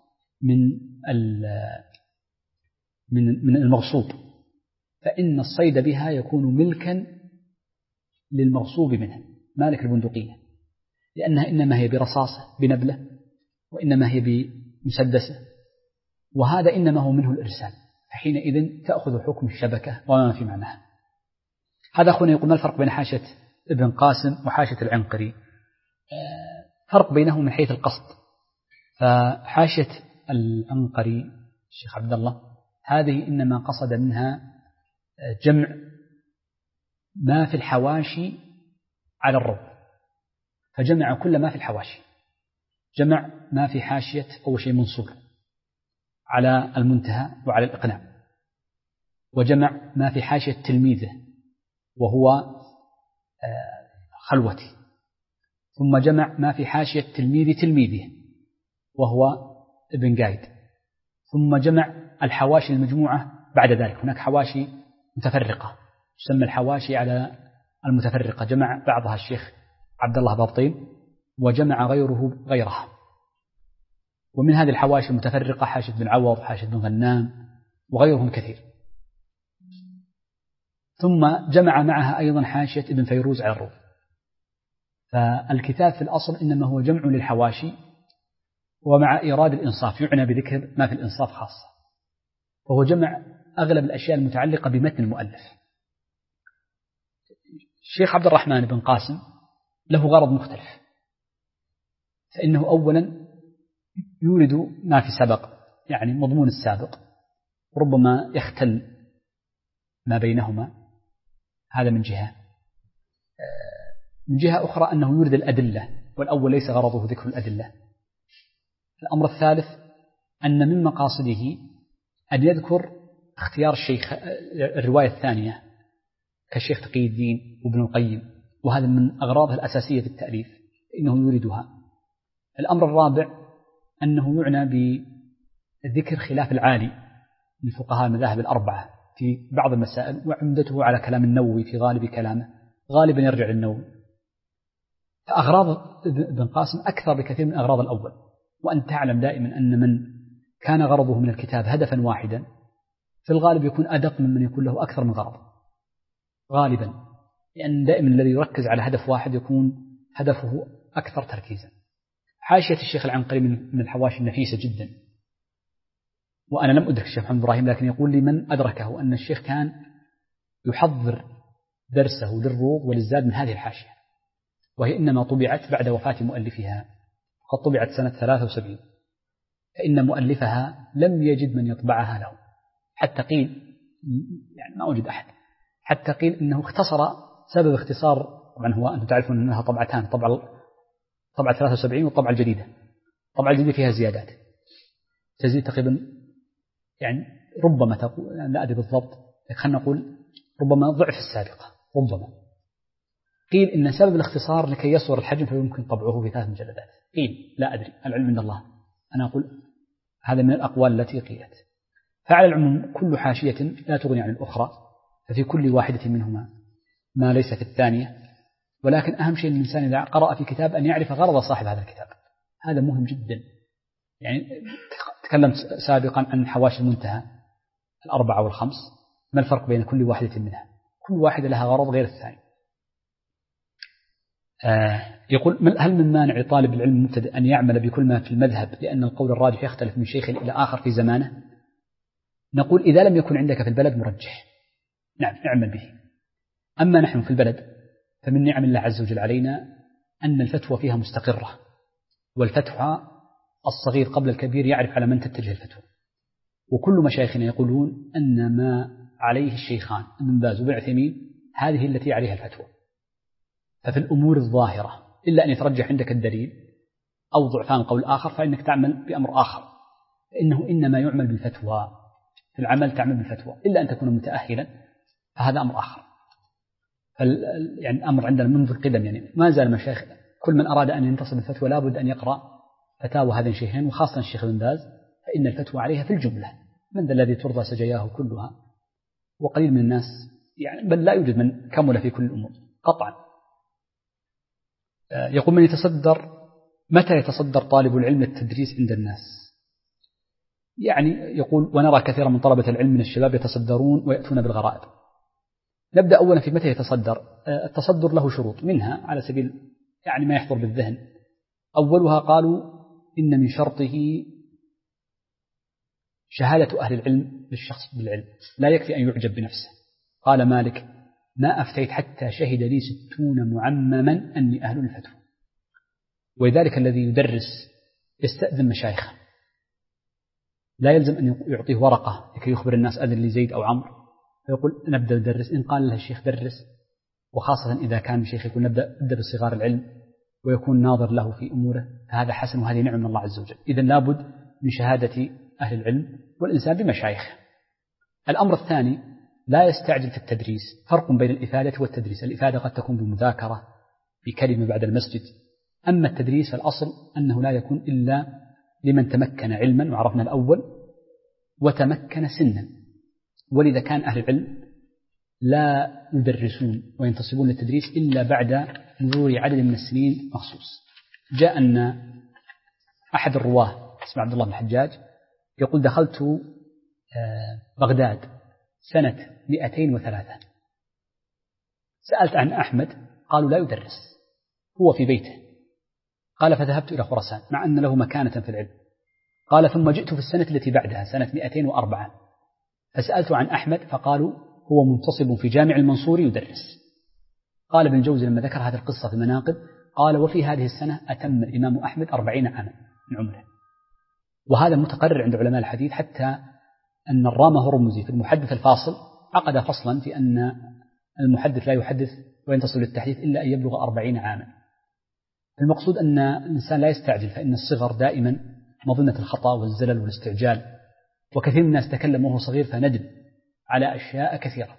من المغصوب، فإن الصيد بها يكون ملكا للمغصوب منها، مالك البندقية، لأنها إنما هي برصاصة بنبلة، وإنما هي بمسدسة، وهذا إنما هو منه الإرسال، فحينئذ تأخذ حكم الشبكة وما في معناها. هذا أخونا يقول ما الفرق بين حاشية ابن قاسم وحاشية العنقري؟ فرق بينهم من حيث القصد. فحاشية العنقري الشيخ عبد الله هذه إنما قصد منها جمع ما في الحواشي على الروض، فجمع كل ما في الحواشي، جمع ما في حاشية أول شيء منصور على المنتهى وعلى الإقناع، وجمع ما في حاشية تلميذه وهو خلوتي، ثم جمع ما في حاشية تلميذه وهو ابن قايد، ثم جمع الحواشي المجموعة بعد ذلك. هناك حواشي متفرقة تسمى الحواشي على المتفرقة، جمع بعضها الشيخ عبد الله بابطين وجمع غيرها. ومن هذه الحواشي المتفرقة حاشية بن عوض، حاشية بن غنام، وغيرهم كثير. ثم جمع معها أيضا حاشية ابن فيروز على الروض. فالكتاب في الأصل إنما هو جمع للحواشي، ومع إيراد الإنصاف يعنى بذكر ما في الإنصاف خاصة، وهو جمع أغلب الأشياء المتعلقة بمتن المؤلف. الشيخ عبد الرحمن بن قاسم له غرض مختلف، فإنه أولا يورد ما في سبق، يعني مضمون السابق، ربما يختل ما بينهما، هذا من جهة. من جهة أخرى أنه يورد الأدلة، والأول ليس غرضه ذكر الأدلة. الأمر الثالث أن من مقاصده أن يذكر اختيار الشيخ الرواية الثانية كالشيخ تقي الدين وابن القيم، وهذا من أغراضه الأساسية في التأليف، إنه يوردها. الأمر الرابع أنه يعنى بذكر خلاف العالي لفقهاء المذاهب الأربعة في بعض المسائل، وعمدته على كلام النووي في غالب كلامه، غالبا يرجع للنووي. فأغراض ابن قاسم أكثر بكثير من أغراض الأول. وأن تعلم دائما أن من كان غرضه من الكتاب هدفا واحدا في الغالب يكون أدق ممن يكون له أكثر من غرض غالبا، لأن دائما الذي يركز على هدف واحد يكون هدفه أكثر تركيزا. حاشية الشيخ العنقري من الحواشي النفيسة جدا، وأنا لم أدرك الشيخ محمد إبراهيم، لكن يقول لي من أدركه أن الشيخ كان يحضر درسه للروض وللزاد من هذه الحاشية، وهي إنما طبعت بعد وفاة مؤلفها، قد طبعت سنة 73، فإن مؤلفها لم يجد من يطبعها له، حتى قيل يعني ما وجد أحد، حتى قيل إنه اختصر. سبب اختصار طبعا هو أنتم تعرفون أنها طبعتان، طبعة 73 والطبعة الجديدة. الطبعة الجديدة فيها زيادات تزيد تقريبا، يعني ربما تقول لا أدري بالضبط، خلنا نقول ربما ضعف السابقة ربما. قيل إن سبب الاختصار لكي يصور الحجم فيمكن طبعه في 3 مجلدات، قيل لا أدري، العلم عند الله، أنا أقول هذا من الأقوال التي قيلت. فعلى العموم كل حاشية لا تغني عن الأخرى، ففي كل واحدة منهما ما ليس في الثانية. ولكن أهم شيء الإنسان إذا قرأ في كتاب أن يعرف غرض صاحب هذا الكتاب، هذا مهم جدا. يعني تكلمت سابقا عن حواشي المنتهى 4 و5، ما الفرق بين كل واحدة منها؟ كل واحدة لها غرض غير الثاني. يقول هل من مانع لطالب العلم المبتدئ أن يعمل بكل ما في المذهب لأن القول الراجح يختلف من شيخ إلى آخر في زمانه؟ نقول إذا لم يكن عندك في البلد مرجح، نعم اعمل به. أما نحن في البلد فمن نعم الله عز وجل علينا أن الفتوى فيها مستقرة، والفتوى الصغير قبل الكبير يعرف على من تتجه الفتوى. وكل مشايخنا يقولون أن ما عليه الشيخان ابن باز وابن عثيمين هذه التي عليها الفتوى. ففي الأمور الظاهرة إلا أن يترجح عندك الدليل أو ضعفان قول آخر فإنك تعمل بأمر آخر، فإنه إنما يعمل بالفتوى. في العمل تعمل بالفتوى إلا أن تكون متأهلا، فهذا أمر آخر. يعني الأمر عندنا منذ القدم، يعني ما زال المشايخ كل من أراد أن ينتصب الفتوى لابد أن يقرأ فتاوى هذين الشيخين، وخاصة الشيخ ابن باز، فإن الفتوى عليها في الجملة. من ذا الذي ترضى سجياه كلها؟ وقليل من الناس، يعني بل لا يوجد من كمل في كل الأمور قطعا. يقول من يتصدر، متى يتصدر طالب العلم التدريس عند الناس؟ يعني يقول ونرى كثيرا من طلبة العلم من الشباب يتصدرون ويأتون بالغرائب. نبدأ أولا في متى يتصدر. التصدر له شروط، منها على سبيل يعني ما يحضر بالذهن. أولها قالوا إن من شرطه شهادة أهل العلم للشخص بالعلم، لا يكفي أن يعجب بنفسه. قال مالك ما أفتيت حتى شهد لي 60 معمما أني أهل الفتوى. ولذلك الذي يدرس يستأذن مشايخه، لا يلزم أن يعطيه ورقة لكي يخبر الناس أذن لزيد أو عمرو، فيقول نبدأ ندرس. إن قال له الشيخ درس، وخاصة إذا كان الشيخ يقول نبدأ بصغار العلم ويكون ناظر له في أموره، فهذا حسن وهذه نعمة من الله عز وجل. إذن لابد من شهادة أهل العلم والإنسان بمشايخه. الأمر الثاني لا يستعجل في التدريس. فرق بين الإفادة والتدريس. الإفادة قد تكون بمذاكرة بكلمة بعد المسجد، أما التدريس فالأصل أنه لا يكون إلا لمن تمكن علما، وعرفنا الأول، وتمكن سنا. ولذا كان أهل العلم لا يدرسون وينتصبون للتدريس إلا بعد مرور عدد من السنين مخصوص. جاء أن أحد الرواه اسمه عبد الله بن الحجاج يقول دخلت بغداد سنة 203، سألت عن أحمد قالوا لا يدرس، هو في بيته. قال فذهبت إلى خراسان مع أن له مكانة في العلم. قال ثم جئت في السنة التي بعدها سنة 204 فسألت عن أحمد فقالوا هو منتصب في جامع المنصور يدرس. قال ابن الجوزي لما ذكر هذه القصة في المناقب قال وفي هذه السنة أتم الإمام أحمد 40 عاما من عمره. وهذا متقرر عند علماء الحديث، حتى أن الرامة هرمزي في المحدث الفاصل عقد فصلا في أن المحدث لا يحدث وينتصب للتحديث إلا أن يبلغ 40 عاما. المقصود أن الإنسان لا يستعجل، فإن الصغر دائما مظنة الخطأ والزلل والاستعجال، وكثير من الناس تكلم وهو صغير فندم على أشياء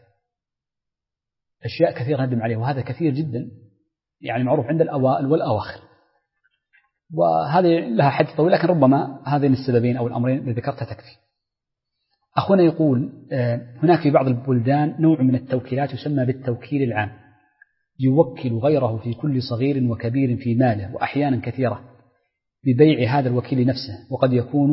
كثيرة ندم عليه، وهذا كثير جدا، يعني معروف عند الأوائل والأواخر. وهذه لها حد طويل، لكن ربما هذين السببين أو الأمرين اللي ذكرتها تكفي. أخونا يقول هناك في بعض البلدان نوع من التوكيلات يسمى بالتوكيل العام، يوكل غيره في كل صغير وكبير في ماله، وأحيانا كثيرة ببيع هذا الوكيل نفسه، وقد يكون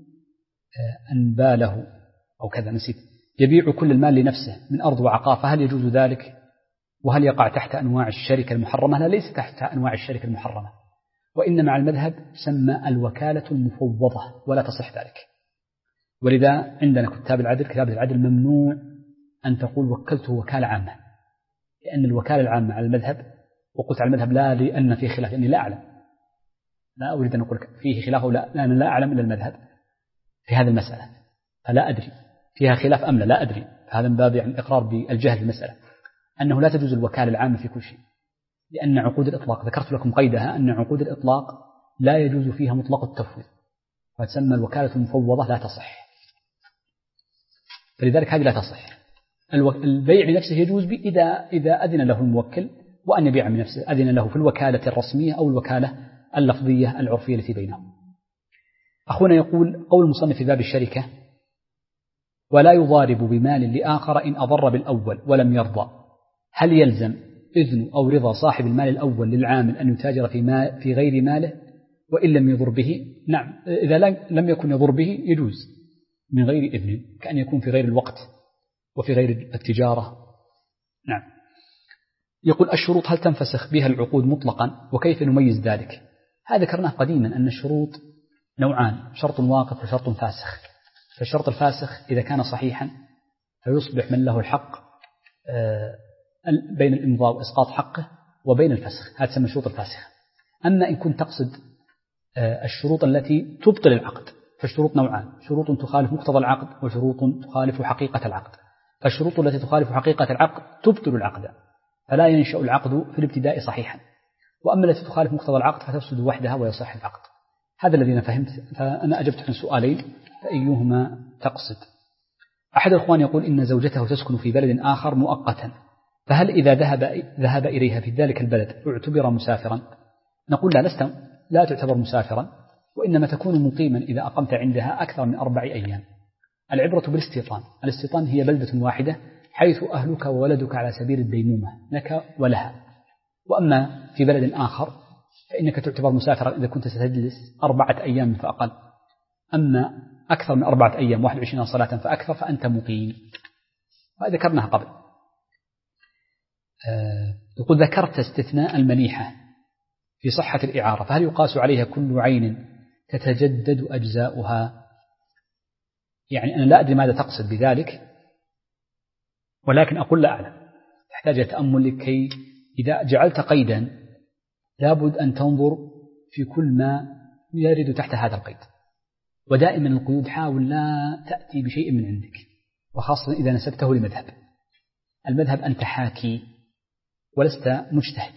أنباله أو كذا نسيت، يبيع كل المال لنفسه من أرض وعقار، فهل يجوز ذلك؟ وهل يقع تحت أنواع الشركة المحرمة؟ لا، ليس تحت أنواع الشركة المحرمة، وإنما على المذهب تسمى الوكالة المفوضة ولا تصح ذلك. ولذا عندنا كتاب العدل ممنوع أن تقول وكلته وكالة عامة، لأن الوكالة العامة على المذهب، وقلت على المذهب لا لأن فيه خلاف، لأني لا أعلم، لا أريد أن أقول فيه خلاف لأن لا أعلم إلا المذهب في هذه المسألة، فلا أدري فيها خلاف أم لا أدري. هذا من باب يعني الإقرار بالجهل في المسألة، أنه لا تجوز الوكالة العامة في كل شيء، لأن عقود الإطلاق ذكرت لكم قيدها، أن عقود الإطلاق لا يجوز فيها مطلق التفويض، فتسمى الوكالة المفوضة لا تصح، فلذلك هذه لا تصح. البيع لنفسه يجوز إذا أذن له الموكل وأن يبيع من نفسه، أذن له في الوكالة الرسمية أو الوكالة اللفظية العرفية التي بينهم. أخونا يقول قول المصنف في باب الشركة ولا يضارب بمال لآخر إن أضر بالأول ولم يرضى، هل يلزم إذن أو رضا صاحب المال الأول للعامل أن يتاجر في غير ماله وإن لم يضر به؟ نعم، إذا لم يكن يضر به يجوز من غير إذن، كأن يكون في غير الوقت وفي غير التجارة. نعم. يقول الشروط هل تنفسخ بها العقود مطلقا وكيف نميز ذلك؟ هذا ذكرناه قديما أن الشروط نوعان، شرط واقف وشرط فاسخ. فالشرط الفاسخ إذا كان صحيحا فيصبح من له الحق بين الإمضاء وإسقاط حقه وبين الفسخ، هذا تسمى الشروط الفاسخة. أما إن كنت تقصد الشروط التي تبطل العقد فالشروط نوعان، شروط تخالف مقتضى العقد وشروط تخالف حقيقة العقد. فالشروط التي تخالف حقيقة العقد تبطل العقد، فلا ينشأ العقد في الابتداء صحيحا، وأما التي تخالف مقتضى العقد فتفسد وحدها ويصح العقد. هذا الذي أنا فهمت، فأنا أجبت عن سؤالين فأيهما تقصد. أحد الإخوان يقول إن زوجته تسكن في بلد آخر مؤقتا، فهل إذا ذهب إليها في ذلك البلد اعتبر مسافرا؟ نقول لا تعتبر مسافرا، وإنما تكون مقيما إذا أقمت عندها أكثر من 4 أيام. العبرة بالاستيطان، الاستيطان هي بلدة واحدة حيث أهلك وولدك على سبيل الديمومة لك ولها. وأما في بلد آخر فإنك تعتبر مسافرا إذا كنت ستجلس 4 أيام فأقل، أما أكثر من 4 أيام 21 صلاة فأكثر فأنت مقيم. وهذا ذكرناها قبل. يقول ذكرت استثناء المنيحة في صحة الإعارة، فهل يقاس عليها كل عين تتجدد أجزاؤها؟ يعني أنا لا أدري ماذا تقصد بذلك، ولكن أقول لا أعلم، تحتاج تأمل لكي إذا جعلت قيدا لابد أن تنظر في كل ما يرد تحت هذا القيد. ودائما القيود حاول لا تأتي بشيء من عندك، وخاصة إذا نسبته لمذهب. المذهب أنت حاكي ولست مجتهد،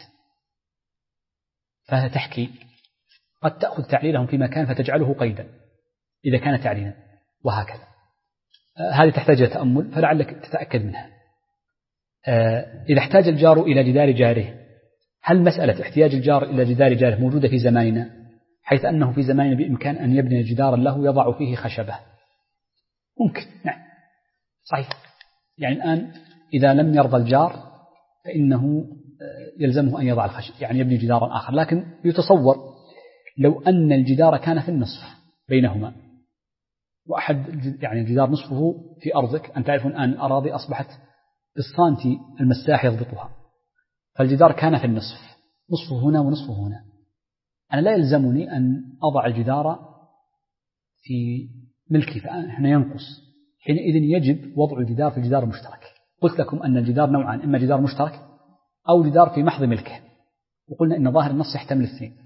فتحكي قد تأخذ تعليلهم في مكان فتجعله قيدا إذا كان تعليلا، وهكذا. هذه تحتاج تأمل فلعلك تتأكد منها. إذا احتاج الجار إلى جدار جاره، هل مسألة احتياج الجار إلى جدار جاره موجودة في زماننا، حيث أنه في زماننا بإمكان أن يبني جدارا له يضع فيه خشبة؟ ممكن، نعم صحيح. يعني الآن إذا لم يرضى الجار فإنه يلزمه أن يضع الخشب، يعني يبني جدارا آخر. لكن يتصور لو أن الجدار كان في النصف بينهما، وأحد يعني الجدار نصفه في أرضك، أن تعرفون الآن الأراضي أصبحت بالسنتي المساح يضبطها، فالجدار كان في النصف، نصفه هنا ونصفه هنا، أنا لا يلزمني أن أضع الجدار في ملكي فإحنا ينقص، حينئذ يجب وضع الجدار في الجدار المشترك. قلت لكم أن الجدار نوعان، إما جدار مشترك أو جدار في محض ملكه، وقلنا إن ظاهر النص يحتمل الاثنين،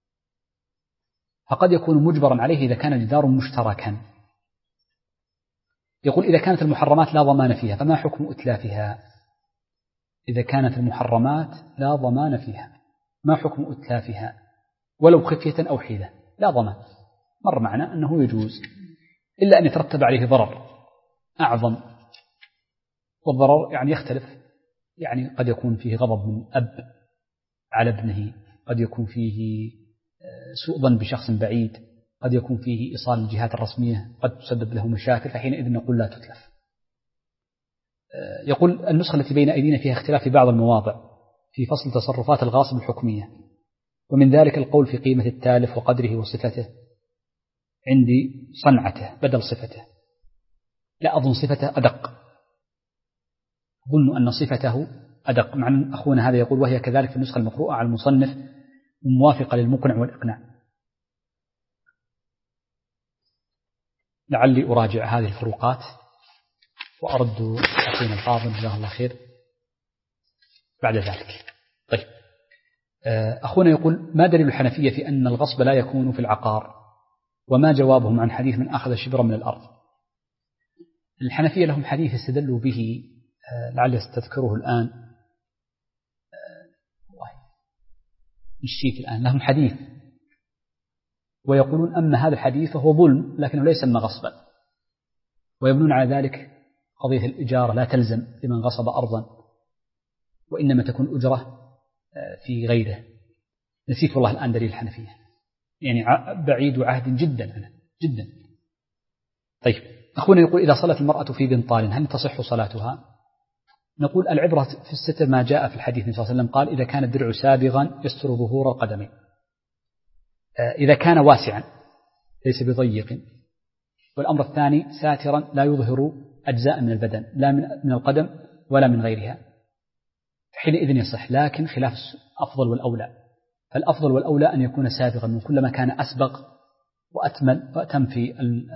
فقد يكون مجبرا عليه إذا كان الجدار مشتركا. يقول إذا كانت المحرمات لا ضمان فيها فما حكم إتلافها؟ إذا كانت المحرمات لا ضمان فيها ما حكم إتلافها ولو خفية أو حيلة؟ لا ضمان، مر معنا أنه يجوز، إلا أن يترتب عليه ضرر أعظم، والضرر يعني يختلف، يعني قد يكون فيه غضب من أب على ابنه، قد يكون فيه سوء ظن بشخص بعيد، قد يكون فيه إيصال الجهات الرسمية قد تسبب له مشاكل، فحينئذ نقول لا تتلف. يقول النسخة التي بين أيدينا فيها اختلاف في بعض المواضع في فصل تصرفات الغاصب الحكمية، ومن ذلك القول في قيمة التالف وقدره وصفته، عندي صنعته بدل صفته، لا أظن صفته أدق، أظن أن صفته أدق، مع أن أخونا هذا يقول وهي كذلك في النسخة المقروءة على المصنف موافقة للمقنع والإقناع. لعلي أراجع هذه الفروقات وأرد أخينا الفاضل جزاه الله خير بعد ذلك. طيب، أخونا يقول ما دليل الحنفية في أن الغصب لا يكون في العقار، وما جوابهم عن حديث من أخذ شبرا من الأرض؟ الحنفية لهم حديث استدلوا به، لعل استذكره الآن، نسيت الآن، لهم حديث ويقولون أما هذا الحديث فهو ظلم لكنه لا يسمى غصبا، ويبنون على ذلك قضية الإجارة لا تلزم لمن غصب أرضا، وإنما تكون أجرة في غيره. نسيت والله الآن دليل الحنفية، يعني بعيد عهد جدا أنا جدا. طيب، أخونا يقول إذا صلت المرأة في بنطال هل تصح صلاتها؟ نقول العبرة في الستر ما جاء في الحديث النبي صلى الله عليه وسلم قال إذا كان الدرع سابغا يستر ظهور القدمين، إذا كان واسعا ليس بضيق، والأمر الثاني ساترا لا يظهر أجزاء من البدن لا من القدم ولا من غيرها، حينئذ يصح، لكن خلاف الأفضل والأولى، فالأفضل والأولى أن يكون سابغا، وكلما كان أسبغ وأتمل وأتم في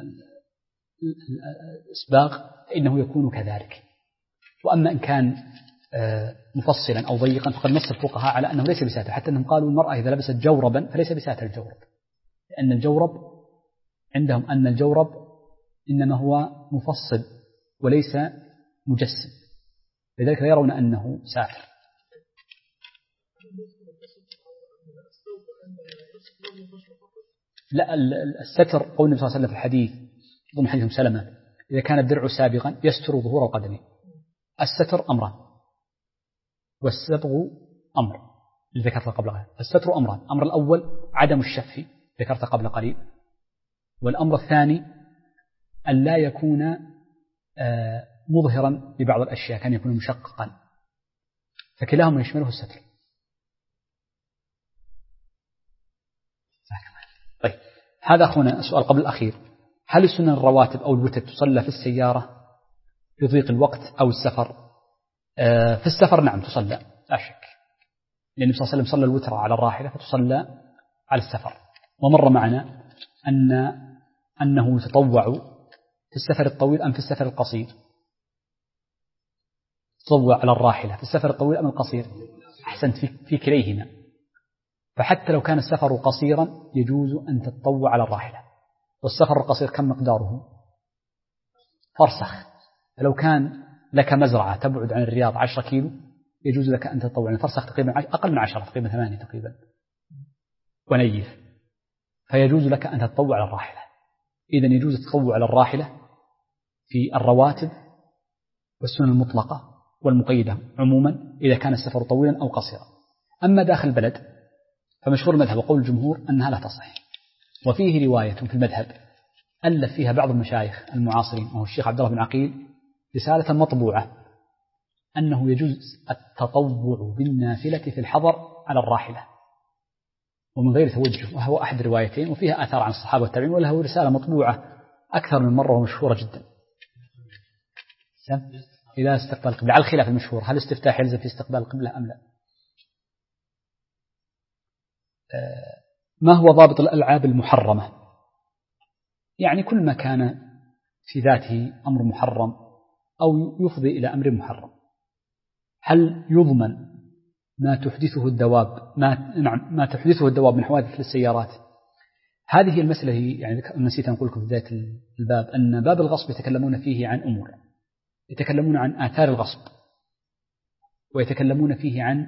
الإسباغ فإنه يكون كذلك. وأما إن كان مفصلا أو ضيقا فقد نص الفقهاء على أنه ليس بساتر، حتى أنهم قالوا المرأة إذا لبست جوربا فليس بساتر الجورب، لأن الجورب عندهم أن الجورب إنما هو مفصل وليس مجسم، لذلك لا يرون أنه ساتر. لا، الستر قول النبي صلى الله عليه وسلم في الحديث ضمن حديث سلمة إذا كان الدرع سابغا يستر ظهور القدمين. الستر أمران والسبغ أمر اللي ذكرت قبل قليل. الستر أمران، الأمر الأول عدم الشف ذكرت قبل قليل، والأمر الثاني أن لا يكون مظهرا لبعض الأشياء، كان يكون مشققا، فكلاهما يشمله الستر. طيب هذا أخونا السؤال قبل الأخير: هل السنن الرواتب أو الوتر تصلى في السيارة لضيق الوقت أو السفر؟ في السفر نعم تصلى لا شك، لأن النبي صلى الله عليه وسلم صلى الوتر على الراحلة فتصلى على السفر. ومر معنا أنه يتطوع في السفر الطويل أم في السفر القصير؟ تطوع على الراحلة في السفر الطويل أم القصير؟ أحسنت، في كليهما. فحتى لو كان السفر قصيرا يجوز أن تتطوع على الراحلة. والسفر القصير كم مقداره؟ فرسخ. فلو كان لك مزرعة تبعد عن الرياض 10 كيلو يجوز لك أن تتطوع، يعني فرسخ تقريبا أقل من 10، تقريبا 8 تقريبا ونيف، فيجوز لك أن تتطوع على الراحلة. إذن يجوز التطوع على الراحلة في الرواتب والسنن المطلقة والمقيدة عموما إذا كان السفر طويلا أو قصيرا. أما داخل البلد فمشهور المذهب وقول الجمهور أنها لا تصح. وفيه رواية في المذهب ألف فيها بعض المشايخ المعاصرين وهو الشيخ عبد الله بن عقيل رسالة مطبوعة أنه يجوز التطوع بالنافلة في الحضر على الراحلة ومن غير توجه، وهو أحد الروايتين، وفيها آثار عن الصحابة والتابعين، وله رسالة مطبوعة أكثر من مرة ومشهورة جدا. إذا استقبال القبلة على الخلاف المشهور، هل استفتاح يلزم في استقبال القبلة أم لا؟ ما هو ضابط الألعاب المحرمة؟ يعني كل ما كان في ذاته أمر محرم أو يفضي إلى أمر محرم. هل يضمن ما تحدثه الدواب ما تحدثه الدواب من حوادث للسيارات؟ هذه المسألة يعني نسيت أن أقول لكم في بداية الباب أن باب الغصب يتكلمون فيه عن أمور، يتكلمون عن آثار الغصب، ويتكلمون فيه عن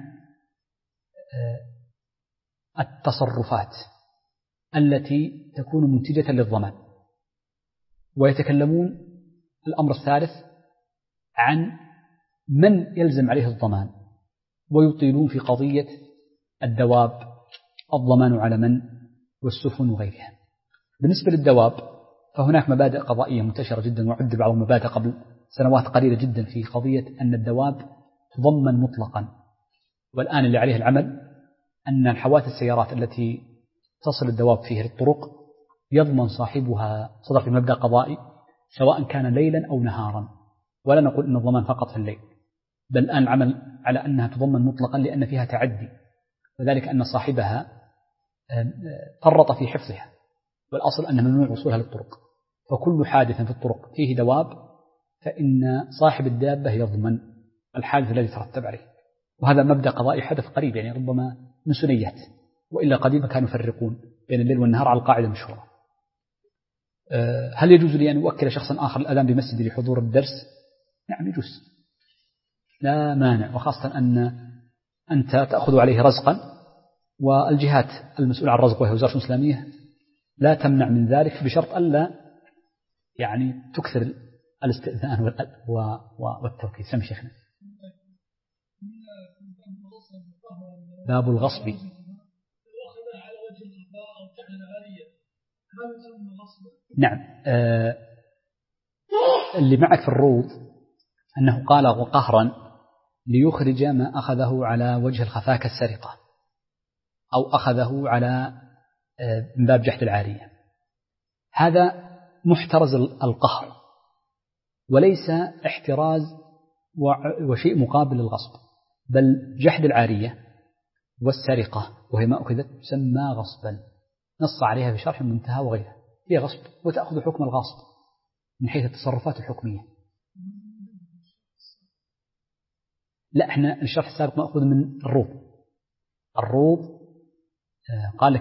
التصرفات التي تكون منتجة للضمان، ويتكلمون الأمر الثالث عن من يلزم عليه الضمان، ويطيلون في قضية الدواب الضمان على من والسفن وغيرها. بالنسبة للدواب فهناك مبادئ قضائية منتشرة جدا، وعد بعض المبادئ قبل سنوات قليلة جدا في قضية أن الدواب تضمن مطلقا. والآن اللي عليه العمل أن الحوادث السيارات التي تصل الدواب فيه للطرق يضمن صاحبها، صدر في مبدأ قضائي، سواء كان ليلا أو نهارا، ولا نقول أن الضمان فقط في الليل، بل الآن العمل على أنها تضمن مطلقا لأن فيها تعدي، وذلك أن صاحبها فرط في حفظها، والأصل أن ممنوع وصولها للطرق. فكل حادث في الطرق فيه دواب فإن صاحب الدابة يضمن الحادث الذي ترتب عليه. وهذا مبدأ قضائي حدث قريب، يعني ربما من سنيات، وإلا قديما كانوا يفرقون بين الليل والنهار على القاعدة المشهورة. هل يجوز لي أن أوكل شخصا آخر الأذان بمسجد لحضور الدرس؟ نعم يجوز، لا مانع، وخاصة أن أنت تأخذ عليه رزقا، والجهات المسؤولة عن الرزق وهي وزارة الإسلامية لا تمنع من ذلك بشرط ألا يعني تكثر الاستئذان والتوكيل. سم شيخنا. باب الغصب. نعم، اللي معك في الروض أنه قال قهرا ليخرج ما أخذه على وجه الخفاء كالسرقة، أو أخذه على من باب جحد العارية. هذا محترز القهر، وليس احتراز وشيء مقابل للغصب، بل جحد العارية والسرقة وهي ما أخذت تسمى غصبا، نص عليها في شرح المنتهى وغيرها، هي غصب وتأخذ حكم الغاصب من حيث التصرفات الحكمية. لا، احنا الشرح السابق مأخوذ من الروض. قال